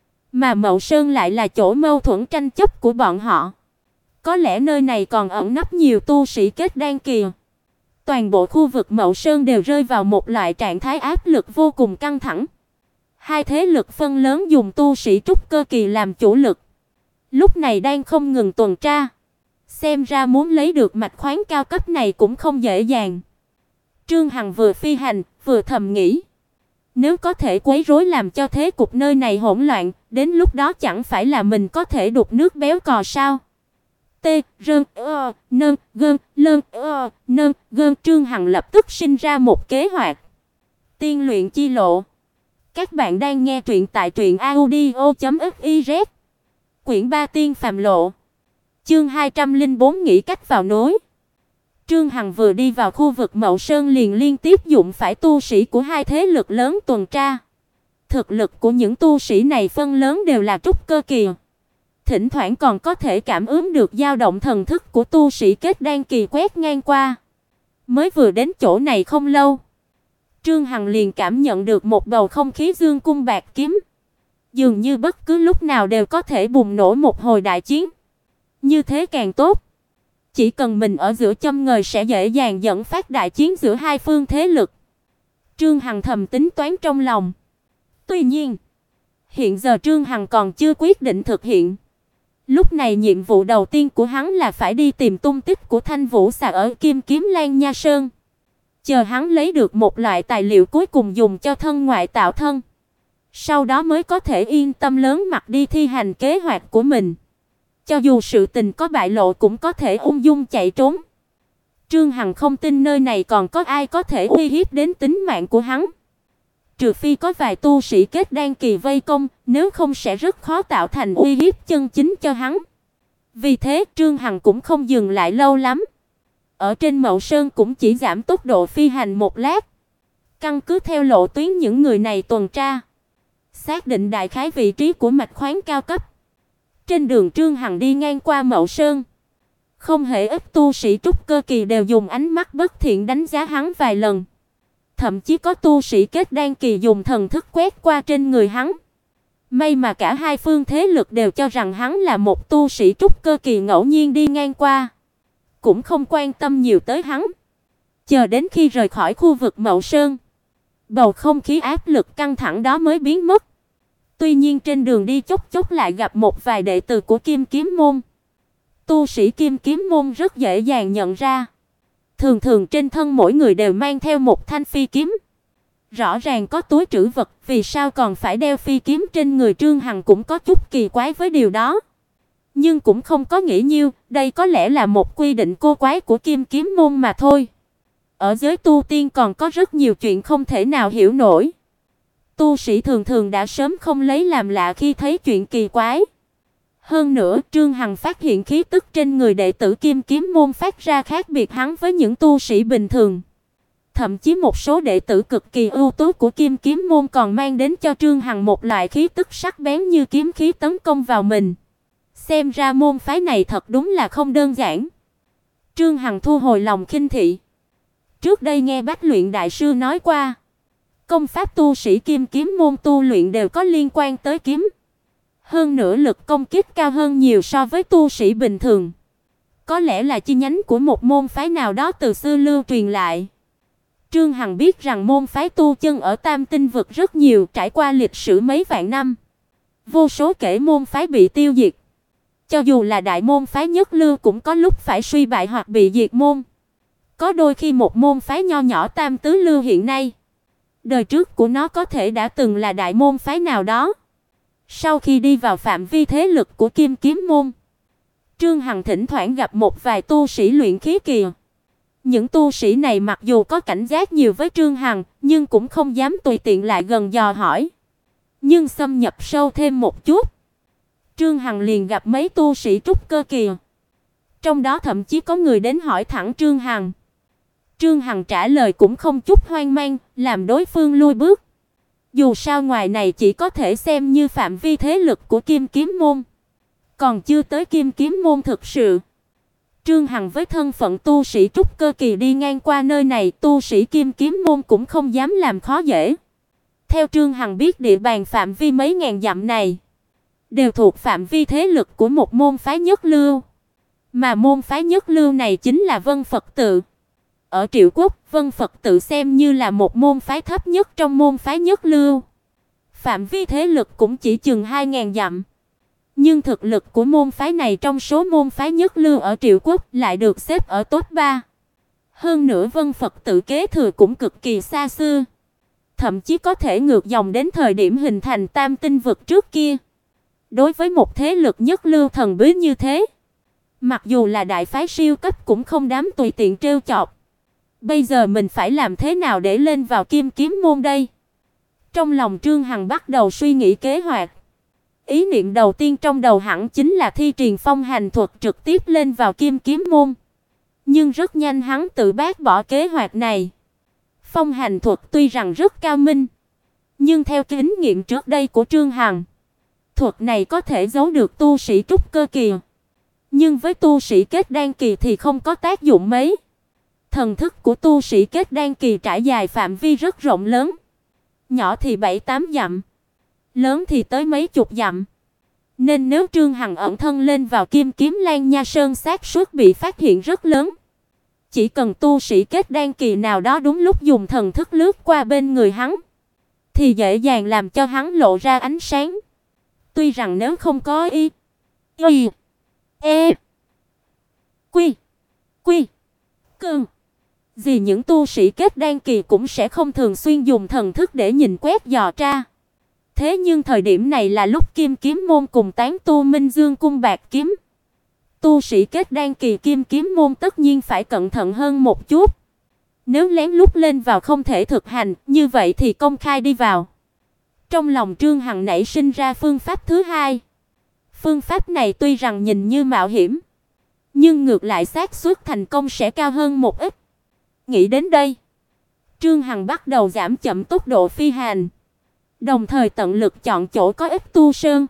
mà Mậu Sơn lại là chỗ mâu thuẫn tranh chấp của bọn họ. Có lẽ nơi này còn ẩn nấp nhiều tu sĩ kết đan kỳ. Toàn bộ khu vực Mậu Sơn đều rơi vào một loại trạng thái áp lực vô cùng căng thẳng. Hai thế lực phân lớn dùng tu sĩ trúc cơ kỳ làm chủ lực, lúc này đang không ngừng tuần tra. Xem ra muốn lấy được mạch khoáng cao cấp này cũng không dễ dàng. Trương Hằng vừa phi hành, vừa thầm nghĩ, nếu có thể quấy rối làm cho thế cục nơi này hỗn loạn, đến lúc đó chẳng phải là mình có thể đục nước béo cò sao? Trương Hằng lập tức sinh ra một kế hoạch. Tiên luyện chi lộ. Các bạn đang nghe truyện tại truyện audio.fiz. Quyển 3 Tiên phàm lộ. Chương 204 nghĩ cách vào núi. Trương Hằng vừa đi vào khu vực Mậu Sơn liền liên tiếp dụng phải tu sĩ của hai thế lực lớn tuần tra. Thực lực của những tu sĩ này phần lớn đều là trúc cơ kỳ. Thỉnh thoảng còn có thể cảm ứng được dao động thần thức của tu sĩ kết đan kỳ quét ngang qua. Mới vừa đến chỗ này không lâu, Trương Hằng liền cảm nhận được một bầu không khí dương cung bạt kiếm, dường như bất cứ lúc nào đều có thể bùng nổ một hồi đại chiến. Như thế càng tốt. Chỉ cần mình ở giữa châm ngòi sẽ dễ dàng dẫn phát đại chiến giữa hai phương thế lực. Trương Hằng thầm tính toán trong lòng. Tuy nhiên, hiện giờ Trương Hằng còn chưa quyết định thực hiện. Lúc này nhiệm vụ đầu tiên của hắn là phải đi tìm tung tích của Thanh Vũ Xà ở Kim Kiếm Lan Nha Sơn. Chờ hắn lấy được một loại tài liệu cuối cùng dùng cho thân ngoại tạo thân, sau đó mới có thể yên tâm lớn mặt đi thi hành kế hoạch của mình. Cho dù sự tình có bại lộ cũng có thể ung dung chạy trốn. Trương Hằng không tin nơi này còn có ai có thể uy hiếp đến tính mạng của hắn. Trừ phi có vài tu sĩ kết đan kỳ vây công, nếu không sẽ rất khó tạo thành uy hiếp chân chính cho hắn. Vì thế, Trương Hằng cũng không dừng lại lâu lắm. Ở trên Mậu Sơn cũng chỉ giảm tốc độ phi hành một lát. Căn cứ theo lộ tuyến những người này tuần tra, xác định đại khái vị trí của mạch khoáng cao cấp. Trên đường Trương Hằng đi ngang qua Mậu Sơn, không hề ít tu sĩ trúc cơ kỳ đều dùng ánh mắt bất thiện đánh giá hắn vài lần. Thậm chí có tu sĩ kết đan kỳ dùng thần thức quét qua trên người hắn. May mà cả hai phương thế lực đều cho rằng hắn là một tu sĩ trúc cơ kỳ ngẫu nhiên đi ngang qua, cũng không quan tâm nhiều tới hắn. Chờ đến khi rời khỏi khu vực Mậu Sơn, bầu không khí áp lực căng thẳng đó mới biến mất. Tuy nhiên trên đường đi chốc chốc lại gặp một vài đệ tử của Kim Kiếm môn. Tu sĩ Kim Kiếm môn rất dễ dàng nhận ra. Thường thường trên thân mỗi người đều mang theo một thanh phi kiếm. Rõ ràng có túi trữ vật, vì sao còn phải đeo phi kiếm trên người? Trương Hằng cũng có chút kỳ quái với điều đó. Nhưng cũng không có nghĩ nhiều, đây có lẽ là một quy định cô quái của Kim Kiếm môn mà thôi. Ở giới tu tiên còn có rất nhiều chuyện không thể nào hiểu nổi. Tu sĩ thường thường đã sớm không lấy làm lạ khi thấy chuyện kỳ quái. Hơn nữa, Trương Hằng phát hiện khí tức trên người đệ tử Kim Kiếm môn phát ra khác biệt hắn với những tu sĩ bình thường. Thậm chí một số đệ tử cực kỳ ưu tú của Kim Kiếm môn còn mang đến cho Trương Hằng một loại khí tức sắc bén như kiếm khí tấn công vào mình. Xem ra môn phái này thật đúng là không đơn giản. Trương Hằng thu hồi lòng khinh thị. Trước đây nghe Bách Luyện đại sư nói qua, công pháp tu sĩ Kim Kiếm môn tu luyện đều có liên quan tới kiếm. Hơn nữa lực công kích cao hơn nhiều so với tu sĩ bình thường. Có lẽ là chi nhánh của một môn phái nào đó từ xưa lưu truyền lại. Trương Hằng biết rằng môn phái tu chân ở Tam Tinh vực rất nhiều, trải qua lịch sử mấy vạn năm. Vô số kể môn phái bị tiêu diệt. Cho dù là đại môn phái nhất lưu cũng có lúc phải suy bại hoặc bị diệt môn. Có đôi khi một môn phái nho nhỏ tam tứ lưu hiện nay, đời trước của nó có thể đã từng là đại môn phái nào đó. Sau khi đi vào phạm vi thế lực của Kim Kiếm môn, Trương Hằng thỉnh thoảng gặp một vài tu sĩ luyện khí kỳ. Những tu sĩ này mặc dù có cảnh giác nhiều với Trương Hằng, nhưng cũng không dám tùy tiện lại gần dò hỏi. Nhưng xâm nhập sâu thêm một chút, Trương Hằng liền gặp mấy tu sĩ trúc cơ kỳ. Trong đó thậm chí có người đến hỏi thẳng Trương Hằng. Trương Hằng trả lời cũng không chút hoang mang, làm đối phương lui bước. Dù sao ngoài này chỉ có thể xem như phạm vi thế lực của Kim Kiếm môn, còn chưa tới Kim Kiếm môn thực sự. Trương Hằng với thân phận tu sĩ trúc cơ kỳ đi ngang qua nơi này, tu sĩ Kim Kiếm môn cũng không dám làm khó dễ. Theo Trương Hằng biết, địa bàn phạm vi mấy ngàn dặm này đều thuộc phạm vi thế lực của một môn phái nhất lưu. Mà môn phái nhất lưu này chính là Vân Phật tự. Ở Triệu Quốc, Vân Phật tự xem như là một môn phái thấp nhất trong môn phái nhất lưu. Phạm vi thế lực cũng chỉ chừng 2000 dặm. Nhưng thực lực của môn phái này trong số môn phái nhất lưu ở Triệu Quốc lại được xếp ở top 3. Hơn nữa Vân Phật tự kế thừa cũng cực kỳ xa xưa. Thậm chí có thể ngược dòng đến thời điểm hình thành Tam Tinh vực trước kia. Đối với một thế lực nhất lưu thần bí như thế, mặc dù là đại phái siêu cấp cũng không dám tùy tiện trêu chọc. Bây giờ mình phải làm thế nào để lên vào Kim Kiếm môn đây? Trong lòng Trương Hằng bắt đầu suy nghĩ kế hoạch. Ý niệm đầu tiên trong đầu hẳn chính là thi triển phong hành thuật trực tiếp lên vào Kim Kiếm môn. Nhưng rất nhanh hắn tự bác bỏ kế hoạch này. Phong hành thuật tuy rằng rất cao minh, nhưng theo kinh nghiệm trước đây của Trương Hằng, thuật này có thể giấu được tu sĩ trúc cơ kỳ, nhưng với tu sĩ kết đan kỳ thì không có tác dụng mấy. Thần thức của tu sĩ kết đan kỳ trải dài phạm vi rất rộng lớn, nhỏ thì 7-8 dặm, lớn thì tới mấy chục dặm. Nên nếu Trương Hằng ẩn thân lên vào Kim Kiếm Lan Nha Sơn, xác suất bị phát hiện rất lớn. Chỉ cần tu sĩ kết đan kỳ nào đó đúng lúc dùng thần thức lướt qua bên người hắn, thì dễ dàng làm cho hắn lộ ra ánh sáng. Tuy rằng nếu không có y, quy, cương gì, những tu sĩ kết đan kỳ cũng sẽ không thường xuyên dùng thần thức để nhìn quét dò tra. Thế nhưng thời điểm này là lúc Kim Kiếm môn cùng tán tu Minh Dương cung bạc kiếm. Tu sĩ kết đan kỳ Kim Kiếm môn tất nhiên phải cẩn thận hơn một chút. Nếu lén lút lên vào không thể thực hành, như vậy thì công khai đi vào. Trong lòng Trương Hằng nảy sinh ra phương pháp thứ hai. Phương pháp này tuy rằng nhìn như mạo hiểm, nhưng ngược lại xác suất thành công sẽ cao hơn một ít. Nghĩ đến đây, Trương Hằng bắt đầu giảm chậm tốc độ phi hành, đồng thời tận lực chọn chỗ có ít tu sơn.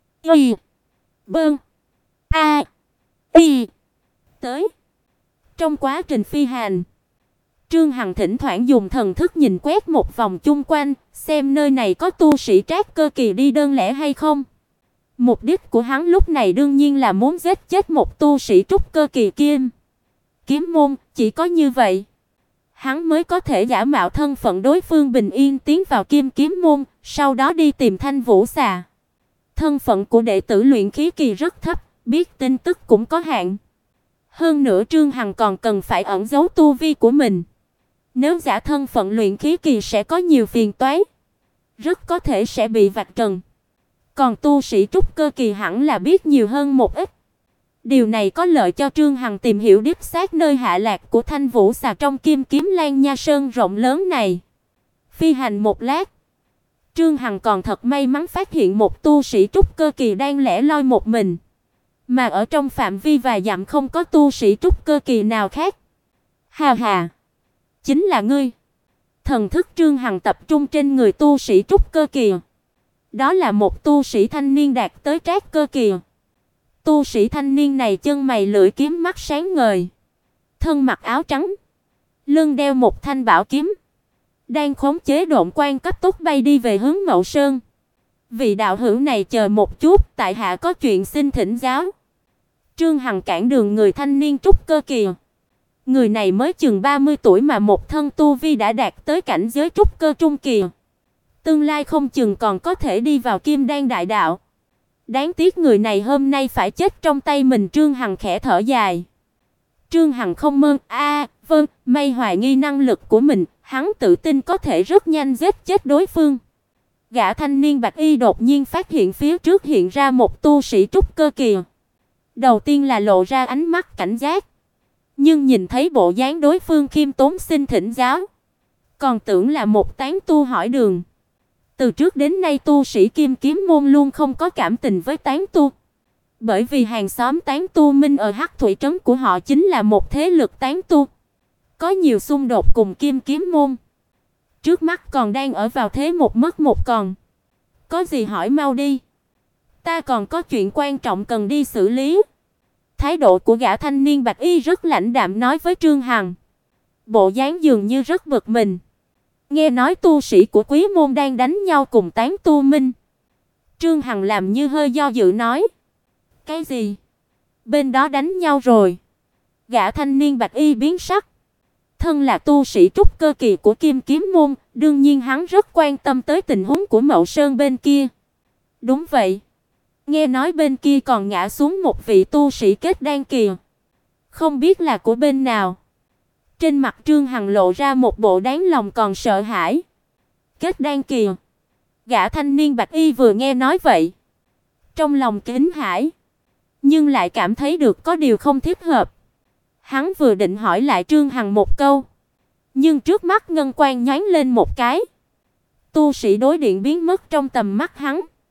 Tới. Trong quá trình phi hành, Trương Hằng thỉnh thoảng dùng thần thức nhìn quét một vòng chung quanh, xem nơi này có tu sĩ trác cơ kỳ đi đơn lẻ hay không. Mục đích của hắn lúc này đương nhiên là muốn giết chết một tu sĩ trúc cơ kỳ Kim Kiếm môn, chỉ có như vậy hắn mới có thể giả mạo thân phận đối phương bình yên tiến vào Kim Kiếm môn, sau đó đi tìm Thanh Vũ Xà. Thân phận của đệ tử luyện khí kỳ rất thấp, biết tin tức cũng có hạn. Hơn nữa Trương Hằng còn cần phải ẩn giấu tu vi của mình. Nếu giả thân phận luyện khí kỳ sẽ có nhiều phiền toái, rất có thể sẽ bị vạch trần. Còn tu sĩ trúc cơ kỳ hẳn là biết nhiều hơn một ít. Điều này có lợi cho Trương Hằng tìm hiểu đích xác nơi hạ lạc của Thanh Vũ Xà trong Kim Kiếm Lan Nha Sơn rộng lớn này. Phi hành một lát, Trương Hằng còn thật may mắn phát hiện một tu sĩ trúc cơ kỳ đang lẻ loi một mình, mà ở trong phạm vi vài dặm không có tu sĩ trúc cơ kỳ nào khác. Hà hà, chính là ngươi. Thần thức Trương Hằng tập trung trên người tu sĩ trúc cơ kỳ. Đó là một tu sĩ thanh niên đạt tới trác cơ kỳ. Tu sĩ thanh niên này chân mày lưỡi kiếm, mắt sáng ngời, thân mặc áo trắng, lưng đeo một thanh bảo kiếm, đang khống chế độn quang cấp tốc bay đi về hướng Mậu Sơn. Vị đạo hữu này chờ một chút, tại hạ có chuyện xin thỉnh giáo. Trương Hằng cản đường người thanh niên trúc cơ kỳ. Người này mới chừng 30 tuổi mà một thân tu vi đã đạt tới cảnh giới trúc cơ trung kỳ. Tương lai không chừng còn có thể đi vào Kim Đan đại đạo. Đáng tiếc người này hôm nay phải chết trong tay mình. Trương Hằng khẽ thở dài. Trương Hằng không may hoài nghi năng lực của mình, hắn tự tin có thể rất nhanh giết chết đối phương. Gã thanh niên bạch y đột nhiên phát hiện phía trước hiện ra một tu sĩ trúc cơ kỳ. Đầu tiên là lộ ra ánh mắt cảnh giác, nhưng nhìn thấy bộ dáng đối phương khiêm tốn xin thỉnh giáo, còn tưởng là một tán tu hỏi đường. Từ trước đến nay tu sĩ Kim Kiếm môn luôn không có cảm tình với tán tu, bởi vì hàng xóm tán tu Minh ở Hắc Thủy trấn của họ chính là một thế lực tán tu, có nhiều xung đột cùng Kim Kiếm môn. Trước mắt còn đang ở vào thế một mất một còn. Có gì hỏi mau đi, ta còn có chuyện quan trọng cần đi xử lý. Thái độ của gã thanh niên bạch y rất lãnh đạm nói với Trương Hằng, bộ dáng dường như rất bực mình. Nghe nói tu sĩ của Quý môn đang đánh nhau cùng tán tu Minh. Trương Hằng làm như hơi do dự nói, cái gì? Bên đó đánh nhau rồi? Gã thanh niên bạch y biến sắc. Thân là tu sĩ trúc cơ kỳ của Kim Kiếm môn, đương nhiên hắn rất quan tâm tới tình huống của Mậu Sơn bên kia. Đúng vậy. Nghe nói bên kia còn ngã xuống một vị tu sĩ kết đan kỳ. Không biết là của bên nào. Trên mặt Trương Hằng lộ ra một bộ đáng lòng còn sợ hãi. Kết đan kỳ? Gã thanh niên bạch y vừa nghe nói vậy, trong lòng kính hãi, nhưng lại cảm thấy được có điều không thích hợp. Hắn vừa định hỏi lại Trương Hằng một câu, nhưng trước mắt ngân quang nhoáng lên một cái. Tu sĩ đối diện biến mất trong tầm mắt hắn.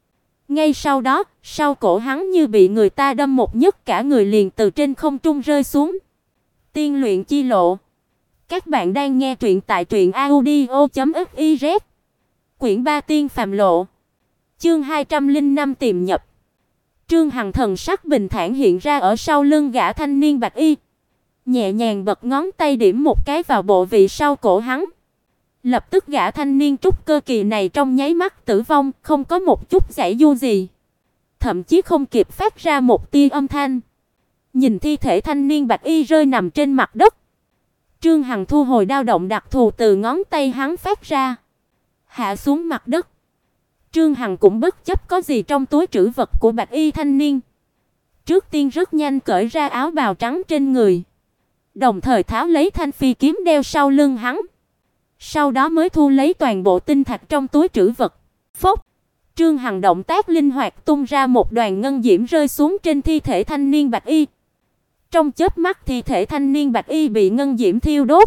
Ngay sau đó, sau cổ hắn như bị người ta đâm một nhát, cả người liền từ trên không trung rơi xuống. Tiên luyện chi lộ. Các bạn đang nghe truyện tại truyệnaudio.fiz. Quyển 3 Tiên phàm lộ. Chương 205 tìm nhập. Trương Hằng thần sắc bình thản hiện ra ở sau lưng gã thanh niên bạch y, nhẹ nhàng bật ngón tay điểm một cái vào bộ vị sau cổ hắn. Lập tức gã thanh niên trúc cơ kỳ này trong nháy mắt tử vong, không có một chút giãy giụa gì, thậm chí không kịp phát ra một tia âm thanh. Nhìn thi thể thanh niên bạch y rơi nằm trên mặt đất, Trương Hằng thu hồi dao động đặc thù từ ngón tay hắn phát ra, hạ xuống mặt đất. Trương Hằng cũng bất chấp có gì trong túi trữ vật của bạch y thanh niên, trước tiên rất nhanh cởi ra áo bào trắng trên người, đồng thời tháo lấy thanh phi kiếm đeo sau lưng hắn. Sau đó mới thu lấy toàn bộ tinh thạch trong túi trữ vật. Phốc, Trương Hằng động tác linh hoạt tung ra một đoàn ngân diễm rơi xuống trên thi thể thanh niên bạch y. Trong chớp mắt thi thể thanh niên bạch y bị ngân diễm thiêu đốt.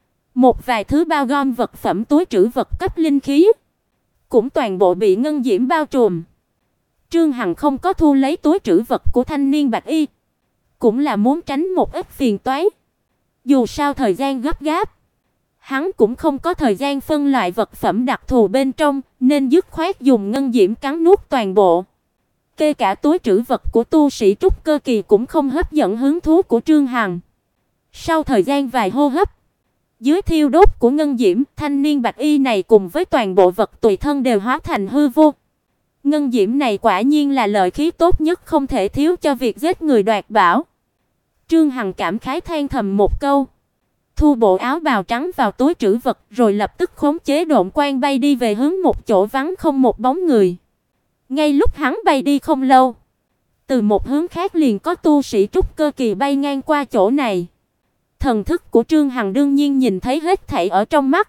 Một vài thứ bao gom vật phẩm túi trữ vật cấp linh khí cũng toàn bộ bị ngân diễm bao trùm. Trương Hằng không có thu lấy túi trữ vật của thanh niên bạch y, cũng là muốn tránh một ít phiền toái. Dù sao thời gian gấp gáp, hắn cũng không có thời gian phân loại vật phẩm đặc thù bên trong, nên dứt khoát dùng ngân diễm cắn nuốt toàn bộ. Kể cả túi trữ vật của tu sĩ trúc cơ kỳ cũng không hấp dẫn hứng thú của Trương Hằng. Sau thời gian vài hô hấp, dưới thiêu đốt của ngân diễm, thanh niên bạch y này cùng với toàn bộ vật tùy thân đều hóa thành hư vô. Ngân diễm này quả nhiên là lợi khí tốt nhất không thể thiếu cho việc giết người đoạt bảo. Trương Hằng cảm khái than thầm một câu, thu bộ áo bào trắng vào túi trữ vật, rồi lập tức khống chế độn quang bay đi về hướng một chỗ vắng không một bóng người. Ngay lúc hắn bay đi không lâu, từ một hướng khác liền có tu sĩ trúc cơ kỳ bay ngang qua chỗ này. Thần thức của Trương Hằng đương nhiên nhìn thấy hết thảy ở trong mắt.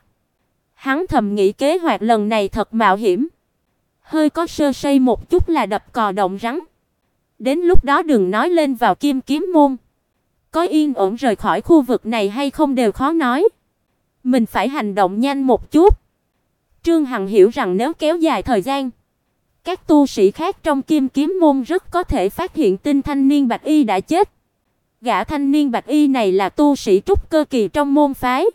Hắn thầm nghĩ kế hoạch lần này thật mạo hiểm, hơi có sơ sẩy một chút là đập cò động rắn. Đến lúc đó đừng nói lên vào Kim Kiếm môn, có yên ổn rời khỏi khu vực này hay không đều khó nói. Mình phải hành động nhanh một chút. Trương Hằng hiểu rằng nếu kéo dài thời gian, các tu sĩ khác trong Kim Kiếm môn rất có thể phát hiện tin thanh niên bạch y đã chết. Gã thanh niên bạch y này là tu sĩ trúc cơ kỳ trong môn phái,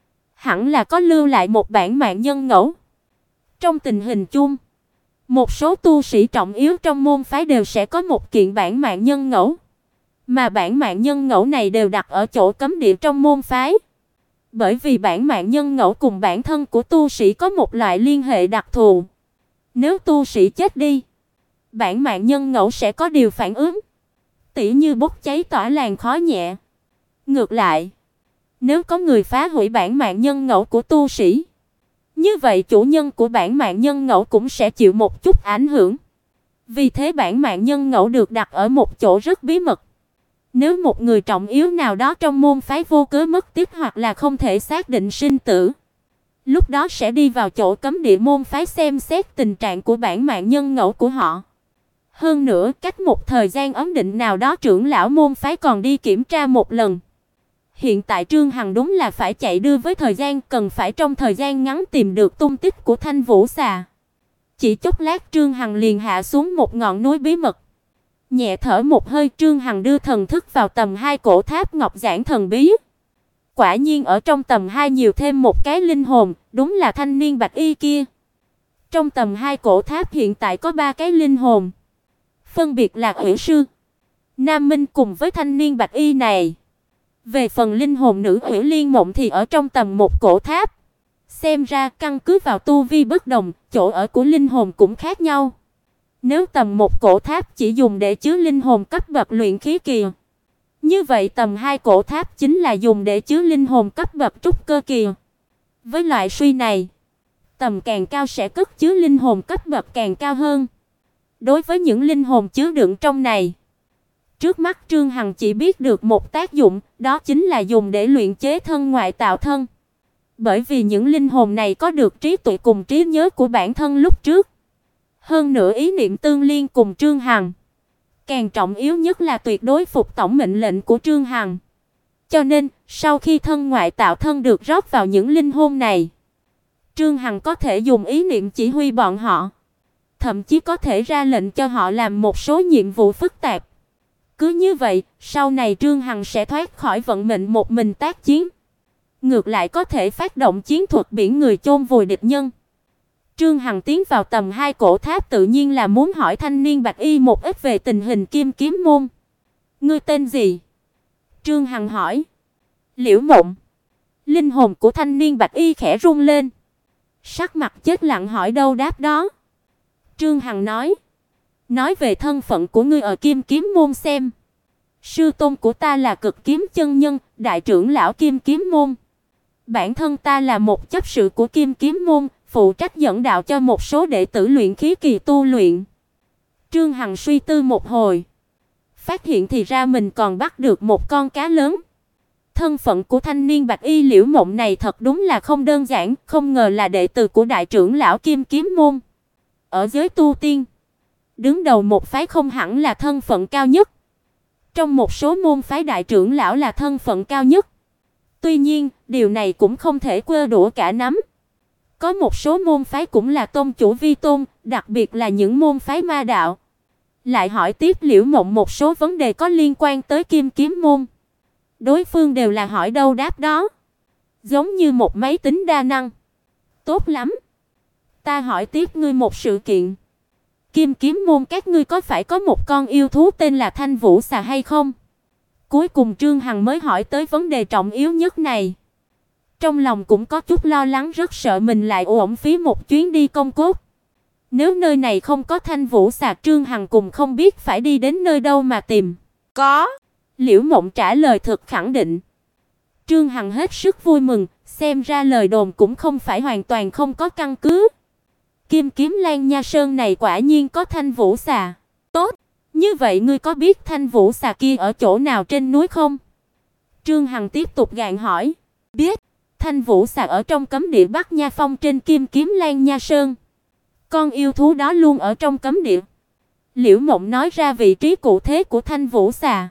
hẳn là có lưu lại một bản mạng nhân ngẫu. Trong tình hình chung, một số tu sĩ trọng yếu trong môn phái đều sẽ có một kiện bản mạng nhân ngẫu, mà bản mạng nhân ngẫu này đều đặt ở chỗ cấm địa trong môn phái. Bởi vì bản mạng nhân ngẫu cùng bản thân của tu sĩ có một loại liên hệ đặc thù. Nếu tu sĩ chết đi, bản mạng nhân ngẫu sẽ có điều phản ứng, tỉ như bốc cháy tỏa làn khói nhẹ. Ngược lại, nếu có người phá hủy bản mạng nhân ngẫu của tu sĩ, như vậy chủ nhân của bản mạng nhân ngẫu cũng sẽ chịu một chút ảnh hưởng. Vì thế bản mạng nhân ngẫu được đặt ở một chỗ rất bí mật. Nếu một người trọng yếu nào đó trong môn phái vô cớ mất tích hoặc là không thể xác định sinh tử, lúc đó sẽ đi vào chỗ cấm địa môn phái xem xét tình trạng của bản mạng nhân ngẫu của họ. Hơn nữa, cách một thời gian ấn định nào đó trưởng lão môn phái còn đi kiểm tra một lần. Hiện tại Trương Hằng đúng là phải chạy đưa với thời gian, cần phải trong thời gian ngắn tìm được tung tích của Thanh Vũ Xà. Chỉ chốc lát Trương Hằng liền hạ xuống một ngọn núi bí mật. Nhẹ thở một hơi, Trương Hằng đưa thần thức vào tầm 2 cổ tháp ngọc giản thần bí. Quả nhiên ở trong tầm 2 nhiều thêm một cái linh hồn, đúng là thanh niên bạch y kia. Trong tầm 2 cổ tháp hiện tại có 3 cái linh hồn, phân biệt là Uyển Sư, Nam Minh cùng với thanh niên bạch y này. Về phần linh hồn nữ Uyển Liên Mộng thì ở trong tầm 1 cổ tháp. Xem ra căn cứ vào tu vi bất đồng, chỗ ở của linh hồn cũng khác nhau. Nếu tầm 1 cổ tháp chỉ dùng để chứa linh hồn cấp bậc luyện khí kỳ, như vậy tầm 2 cổ tháp chính là dùng để chứa linh hồn cấp bậc trúc cơ kỳ. Với loại suy này, tầm càng cao sẽ cất chứa linh hồn cấp bậc càng cao hơn. Đối với những linh hồn chứa đựng trong này, trước mắt Trương Hằng chỉ biết được một tác dụng, đó chính là dùng để luyện chế thân ngoại tạo thân. Bởi vì những linh hồn này có được trí tuệ cùng trí nhớ của bản thân lúc trước. Hơn nữa ý niệm tương liên cùng Trương Hằng. Càng trọng yếu nhất là tuyệt đối phục tổng mệnh lệnh của Trương Hằng. Cho nên, sau khi thân ngoại tạo thân được rót vào những linh hồn này, Trương Hằng có thể dùng ý niệm chỉ huy bọn họ. thậm chí có thể ra lệnh cho họ làm một số nhiệm vụ phức tạp. Cứ như vậy, sau này Trương Hằng sẽ thoát khỏi vận mệnh một mình tác chiến, ngược lại có thể phát động chiến thuật biển người chôn vùi địch nhân. Trương Hằng tiến vào tầm 2 cổ tháp tự nhiên là muốn hỏi thanh niên Bạch Y một ít về tình hình Kim Kiếm môn. Ngươi tên gì? Trương Hằng hỏi. Liễu Mộng. Linh hồn của thanh niên Bạch Y khẽ rung lên, sắc mặt chết lặng hỏi đâu đáp đó. Trương Hằng nói về thân phận của ngươi ở Kim Kiếm môn xem. Sư tôn của ta là Cực Kiếm chân nhân, đại trưởng lão Kim Kiếm môn. Bản thân ta là một chấp sự của Kim Kiếm môn, phụ trách dẫn đạo cho một số đệ tử luyện khí kỳ tu luyện. Trương Hằng suy tư một hồi, phát hiện thì ra mình còn bắt được một con cá lớn. Thân phận của thanh niên Bạch Y Liễu Mộng này thật đúng là không đơn giản, không ngờ là đệ tử của đại trưởng lão Kim Kiếm môn. Ở giới tu tiên, đứng đầu một phái không hẳn là thân phận cao nhất. Trong một số môn phái đại trưởng lão là thân phận cao nhất. Tuy nhiên, điều này cũng không thể quơ đũa cả nắm. Có một số môn phái cũng là tôn chủ vi tôn, đặc biệt là những môn phái ma đạo. Lại hỏi tiếp Liễu Mộng một số vấn đề có liên quan tới Kim Kiếm môn. Đối phương đều là hỏi đâu đáp đó, giống như một máy tính đa năng. Tốt lắm. Ta hỏi tiếp ngươi một sự kiện. Kim Kiếm môn các ngươi có phải có một con yêu thú tên là Thanh Vũ xà hay không? Cuối cùng Trương Hằng mới hỏi tới vấn đề trọng yếu nhất này. Trong lòng cũng có chút lo lắng, rất sợ mình lại uổng phí một chuyến đi công cốt. Nếu nơi này không có Thanh Vũ xà, Trương Hằng cùng không biết phải đi đến nơi đâu mà tìm. Có. Liễu Mộng trả lời thật khẳng định. Trương Hằng hết sức vui mừng, xem ra lời đồn cũng không phải hoàn toàn không có căn cứ. Kim Kiếm Lan Nha Sơn này quả nhiên có Thanh Vũ xà. Tốt, như vậy ngươi có biết Thanh Vũ xà kia ở chỗ nào trên núi không? Trương Hằng tiếp tục gạn hỏi. Biết, Thanh Vũ xà ở trong cấm địa Bắc Nha Phong trên Kim Kiếm Lan Nha Sơn. Con yêu thú đó luôn ở trong cấm địa. Liễu Mộng nói ra vị trí cụ thể của Thanh Vũ xà.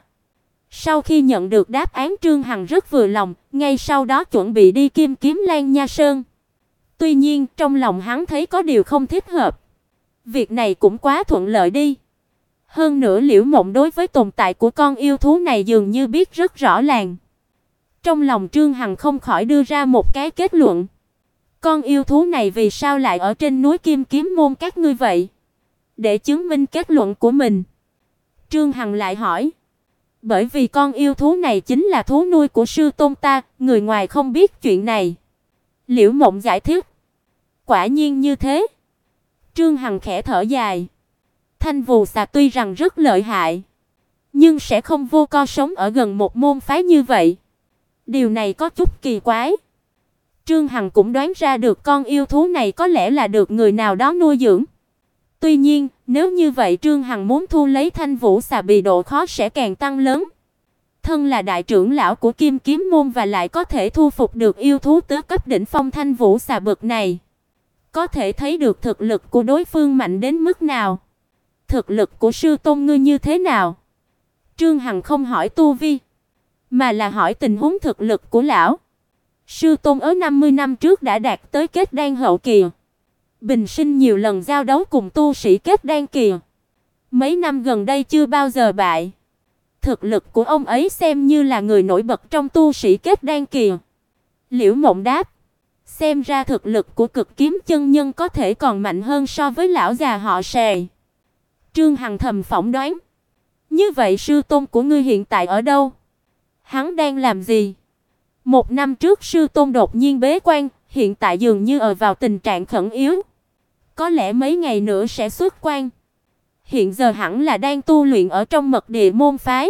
Sau khi nhận được đáp án, Trương Hằng rất vừa lòng, ngay sau đó chuẩn bị đi Kim Kiếm Lan Nha Sơn. Tuy nhiên, trong lòng hắn thấy có điều không thích hợp. Việc này cũng quá thuận lợi đi. Hơn nữa Liễu Mộng đối với tồn tại của con yêu thú này dường như biết rất rõ ràng. Trong lòng Trương Hằng không khỏi đưa ra một cái kết luận. Con yêu thú này vì sao lại ở trên núi Kim Kiếm môn các ngươi vậy? Để chứng minh kết luận của mình, Trương Hằng lại hỏi. Bởi vì con yêu thú này chính là thú nuôi của sư tôn ta, người ngoài không biết chuyện này. Liễu Mộng giải thích. Quả nhiên như thế. Trương Hằng khẽ thở dài. Thanh Vũ xà tuy rằng rất lợi hại, nhưng sẽ không vô co sống ở gần một môn phái như vậy. Điều này có chút kỳ quái. Trương Hằng cũng đoán ra được con yêu thú này có lẽ là được người nào đó nuôi dưỡng. Tuy nhiên, nếu như vậy Trương Hằng muốn thu lấy Thanh Vũ xà bị độ khó sẽ càng tăng lớn. Thân là đại trưởng lão của Kim Kiếm môn và lại có thể thu phục được yêu thú tứ cấp đỉnh phong Thanh Vũ xà bậc này, có thể thấy được thực lực của đối phương mạnh đến mức nào. Thực lực của sư tôn ngươi như thế nào? Trương Hằng không hỏi tu vi, mà là hỏi tình huống thực lực của lão. Sư tôn ở 50 năm trước đã đạt tới kết đan hậu kỳ, bình sinh nhiều lần giao đấu cùng tu sĩ kết đan kỳ. Mấy năm gần đây chưa bao giờ bại. Thực lực của ông ấy xem như là người nổi bật trong tu sĩ kết đan kỳ. Liễu Mộng đáp. Xem ra thực lực của Cực Kiếm chân nhân có thể còn mạnh hơn so với lão già họ Sề. Trương Hằng thầm phỏng đoán. Như vậy sư tôn của ngươi hiện tại ở đâu? Hắn đang làm gì? Một năm trước sư tôn đột nhiên bế quan, hiện tại dường như ở vào tình trạng khẩn yếu. Có lẽ mấy ngày nữa sẽ xuất quan. Hiện giờ hẳn là đang tu luyện ở trong mật địa môn phái.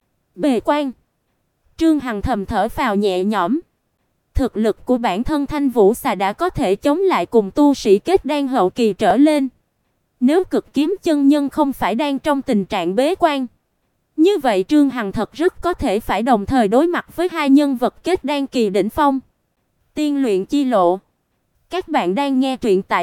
Bế quan. Trương Hằng thầm thở phào nhẹ nhõm. Thực lực của bản thân Thanh Vũ xà đã có thể chống lại cùng tu sĩ kết đan hậu kỳ trở lên. Nếu Cực Kiếm chân nhân không phải đang trong tình trạng bế quan, như vậy Trương Hằng thật rất có thể phải đồng thời đối mặt với hai nhân vật kết đan kỳ đỉnh phong. Tiên luyện chi lộ. Các bạn đang nghe truyện tại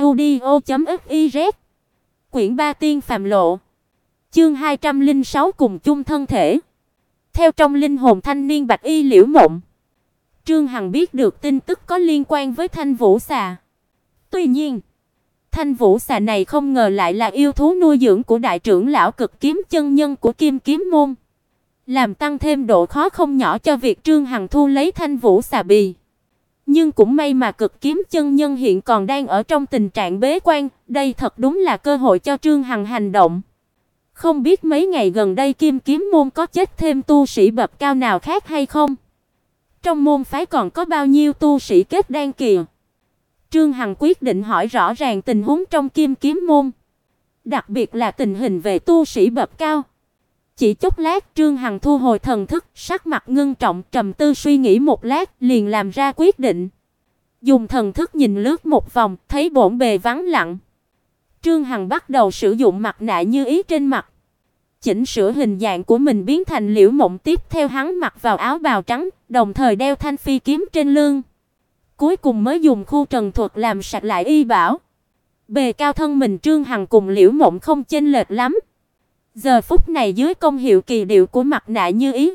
truyệnaudio.fiz. Quyển 3 Tiên phàm lộ. Chương 206 cùng chung thân thể. Theo trong linh hồn thanh niên Bạch Y Liễu Mộng, Trương Hằng biết được tin tức có liên quan với Thanh Vũ xà. Tuy nhiên, Thanh vũ xà này không ngờ lại là yêu thú nuôi dưỡng của đại trưởng lão Cực Kiếm chân nhân của Kim Kiếm môn, làm tăng thêm độ khó không nhỏ cho việc Trương Hằng thu lấy Thanh vũ xà bì. Nhưng cũng may mà Cực Kiếm chân nhân hiện còn đang ở trong tình trạng bế quan, đây thật đúng là cơ hội cho Trương Hằng hành động. Không biết mấy ngày gần đây Kim Kiếm môn có chết thêm tu sĩ bậc cao nào khác hay không? Trong môn phái còn có bao nhiêu tu sĩ kết đan kìa? Trương Hằng quyết định hỏi rõ ràng tình huống trong Kim Kiếm môn, đặc biệt là tình hình về tu sĩ bậc cao. Chỉ chốc lát, Trương Hằng thu hồi thần thức, sắc mặt ngưng trọng, trầm tư suy nghĩ một lát, liền làm ra quyết định. Dùng thần thức nhìn lướt một vòng, thấy bộn bề vắng lặng. Trương Hằng bắt đầu sử dụng mặt nạ như ý trên mặt, chỉnh sửa hình dạng của mình biến thành Liễu Mộng, tiếp theo hắn mặc vào áo bào trắng, đồng thời đeo thanh phi kiếm trên lưng. Cuối cùng mới dùng khu trần thuật làm sạch lại y bảo. Bề cao thân mình Trương Hằng cùng Liễu Mộng không chênh lệch lắm. Giờ phút này dưới công hiệu kỳ điệu của mặt nạ như ý,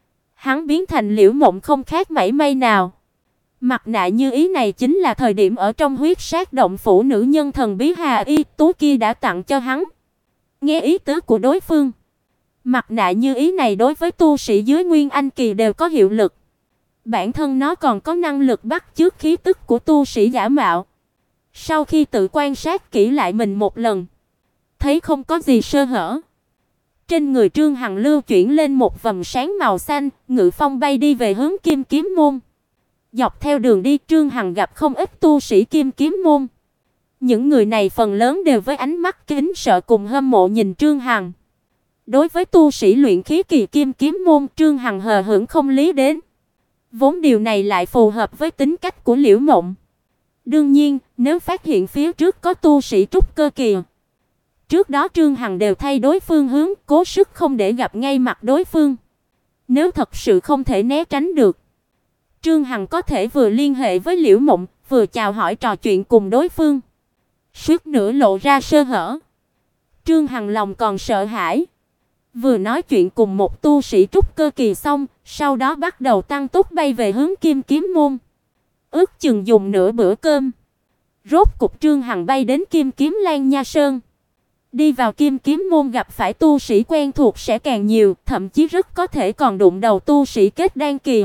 hắn biến thành Liễu Mộng không khác mảy may nào. Mặt nạ như ý này chính là thời điểm ở trong huyết sát động phủ nữ nhân thần bí Hà Y Tú kia đã tặng cho hắn. Nghe ý tứ của đối phương, mặt nạ như ý này đối với tu sĩ dưới Nguyên Anh kỳ đều có hiệu lực. Bản thân nó còn có năng lực bắt chước khí tức của tu sĩ giả mạo. Sau khi tự quan sát kỹ lại mình một lần, thấy không có gì sơ hở. Trên người Trương Hằng lưu chuyển lên một vầng sáng màu xanh, ngự phong bay đi về hướng Kim Kiếm môn. Dọc theo đường đi, Trương Hằng gặp không ít tu sĩ Kim Kiếm môn. Những người này phần lớn đều với ánh mắt kính sợ cùng hâm mộ nhìn Trương Hằng. Đối với tu sĩ luyện khí kỳ Kim Kiếm môn, Trương Hằng hờ hững không lý đến. Vốn điều này lại phù hợp với tính cách của Liễu Mộng. Đương nhiên, nếu phát hiện phía trước có tu sĩ trúc cơ kỳ, trước đó Trương Hằng đều thay đối phương hướng, cố sức không để gặp ngay mặt đối phương. Nếu thật sự không thể né tránh được, Trương Hằng có thể vừa liên hệ với Liễu Mộng, vừa chào hỏi trò chuyện cùng đối phương. Suýt nữa lộ ra sơ hở. Trương Hằng lòng còn sợ hãi. Vừa nói chuyện cùng một tu sĩ trúc cơ kỳ xong, sau đó bắt đầu tăng tốc bay về hướng Kim Kiếm môn. Ước chừng dùng nửa bữa cơm, rốt cục Trương Hằng bay đến Kim Kiếm Lan Nha Sơn. Đi vào Kim Kiếm môn gặp phải tu sĩ quen thuộc sẽ càng nhiều, thậm chí rất có thể còn đụng đầu tu sĩ kết đan kỳ.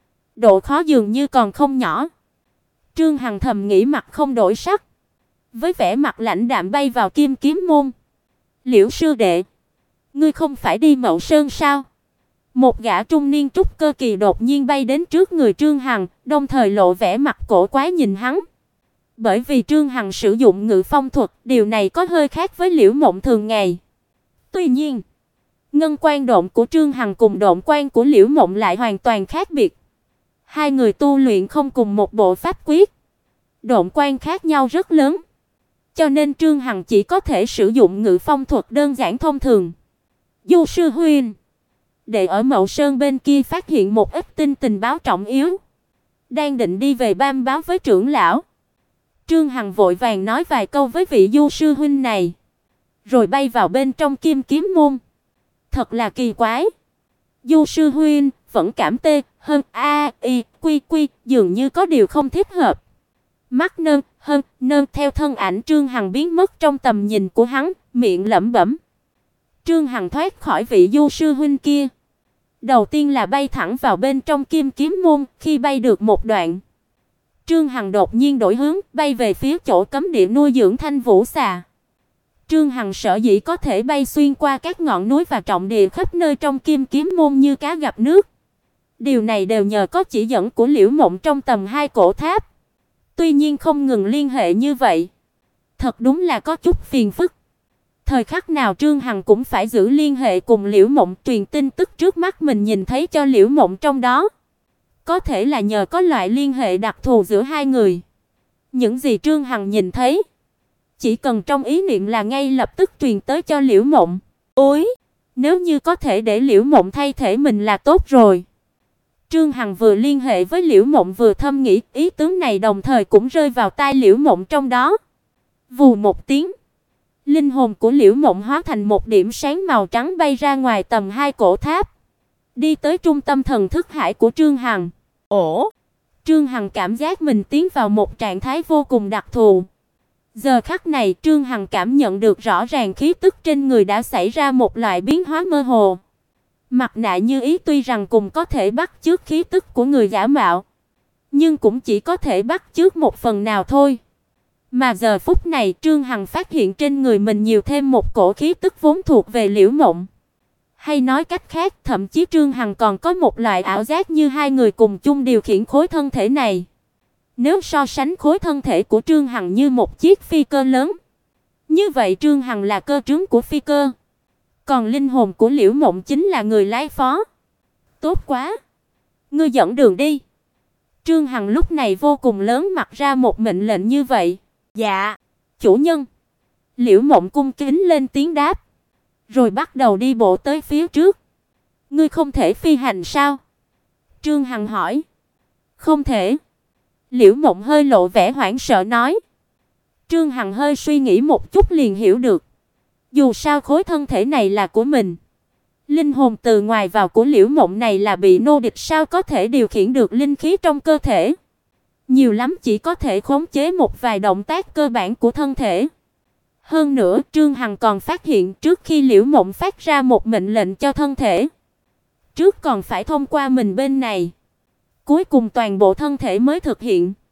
Độ khó dường như còn không nhỏ. Trương Hằng thầm nghĩ mặt không đổi sắc, với vẻ mặt lãnh đạm bay vào Kim Kiếm môn. Liễu sư đệ, ngươi không phải đi Mậu Sơn sao? Một gã trung niên trúc cơ kỳ đột nhiên bay đến trước người Trương Hằng, đồng thời lộ vẻ mặt cổ quái nhìn hắn. Bởi vì Trương Hằng sử dụng ngự phong thuật, điều này có hơi khác với Liễu Mộng thường ngày. Tuy nhiên, ngân quan độn của Trương Hằng cùng độn quan của Liễu Mộng lại hoàn toàn khác biệt. Hai người tu luyện không cùng một bộ pháp quyết, độn quan khác nhau rất lớn, cho nên Trương Hằng chỉ có thể sử dụng ngự phong thuật đơn giản thông thường. Du sư huynh, đệ ở Mậu Sơn bên kia phát hiện một ít tình báo trọng yếu, đang định đi về bam báo với trưởng lão. Trương Hằng vội vàng nói vài câu với vị du sư huynh này, rồi bay vào bên trong Kim Kiếm môn. Thật là kỳ quái. Du sư huynh vẫn cảm tê hơn a y quy quy, dường như có điều không thích hợp. Mắt nâng hơn nâng theo thân ảnh Trương Hằng biến mất trong tầm nhìn của hắn, miệng lẩm bẩm. Trương Hằng thoát khỏi vị du sư huynh kia. Đầu tiên là bay thẳng vào bên trong Kim Kiếm môn, khi bay được một đoạn, Trương Hằng đột nhiên đổi hướng, bay về phía chỗ cấm địa nuôi dưỡng Thanh vũ xà. Trương Hằng sở dĩ có thể bay xuyên qua các ngọn núi và trọng địa khắp nơi trong Kim Kiếm môn như cá gặp nước, điều này đều nhờ có chỉ dẫn của Liễu Mộng trong tầm 2 cổ tháp. Tuy nhiên không ngừng liên hệ như vậy, thật đúng là có chút phiền phức. Thời khắc nào Trương Hằng cũng phải giữ liên hệ cùng Liễu Mộng, truyền tin tức trước mắt mình nhìn thấy cho Liễu Mộng trong đó. Có thể là nhờ có loại liên hệ đặc thù giữa hai người. Những gì Trương Hằng nhìn thấy, chỉ cần trong ý niệm là ngay lập tức truyền tới cho Liễu Mộng. Ôi, nếu như có thể để Liễu Mộng thay thế mình là tốt rồi. Trương Hằng vừa liên hệ với Liễu Mộng vừa thầm nghĩ, ý tướng này đồng thời cũng rơi vào tai Liễu Mộng trong đó. Vù một tiếng, linh hồn của Liễu Mộng hóa thành một điểm sáng màu trắng bay ra ngoài tầm 2 cổ tháp, đi tới trung tâm thần thức hải của Trương Hằng. Ồ, Trương Hằng cảm giác mình tiến vào một trạng thái vô cùng đặc thù. Giờ khắc này, Trương Hằng cảm nhận được rõ ràng khí tức trên người đã xảy ra một loại biến hóa mơ hồ. Mặt nạ như ý tuy rằng cũng có thể bắt chước khí tức của người giả mạo, nhưng cũng chỉ có thể bắt chước một phần nào thôi. Mà giờ phút này, Trương Hằng phát hiện trên người mình nhiều thêm một cổ khí tức vốn thuộc về Liễu Mộng. Hay nói cách khác, thậm chí Trương Hằng còn có một loại ảo giác như hai người cùng chung điều khiển khối thân thể này. Nếu so sánh khối thân thể của Trương Hằng như một chiếc phi cơ lớn, như vậy Trương Hằng là cơ trướng của phi cơ, còn linh hồn của Liễu Mộng chính là người lái phó. Tốt quá, ngươi dẫn đường đi. Trương Hằng lúc này vô cùng lớn mặt ra một mệnh lệnh như vậy. Dạ, chủ nhân. Liễu Mộng cung kính lên tiếng đáp, rồi bắt đầu đi bộ tới phía trước. Ngươi không thể phi hành sao? Trương Hằng hỏi. Không thể. Liễu Mộng hơi lộ vẻ hoảng sợ nói. Trương Hằng hơi suy nghĩ một chút liền hiểu được. Dù sao khối thân thể này là của mình. Linh hồn từ ngoài vào của Liễu Mộng này là bị nô địch, sao có thể điều khiển được linh khí trong cơ thể. Nhiều lắm chỉ có thể khống chế một vài động tác cơ bản của thân thể. Hơn nữa, Trương Hằng còn phát hiện trước khi Liễu Mộng phát ra một mệnh lệnh cho thân thể, trước còn phải thông qua mình bên này. Cuối cùng toàn bộ thân thể mới thực hiện.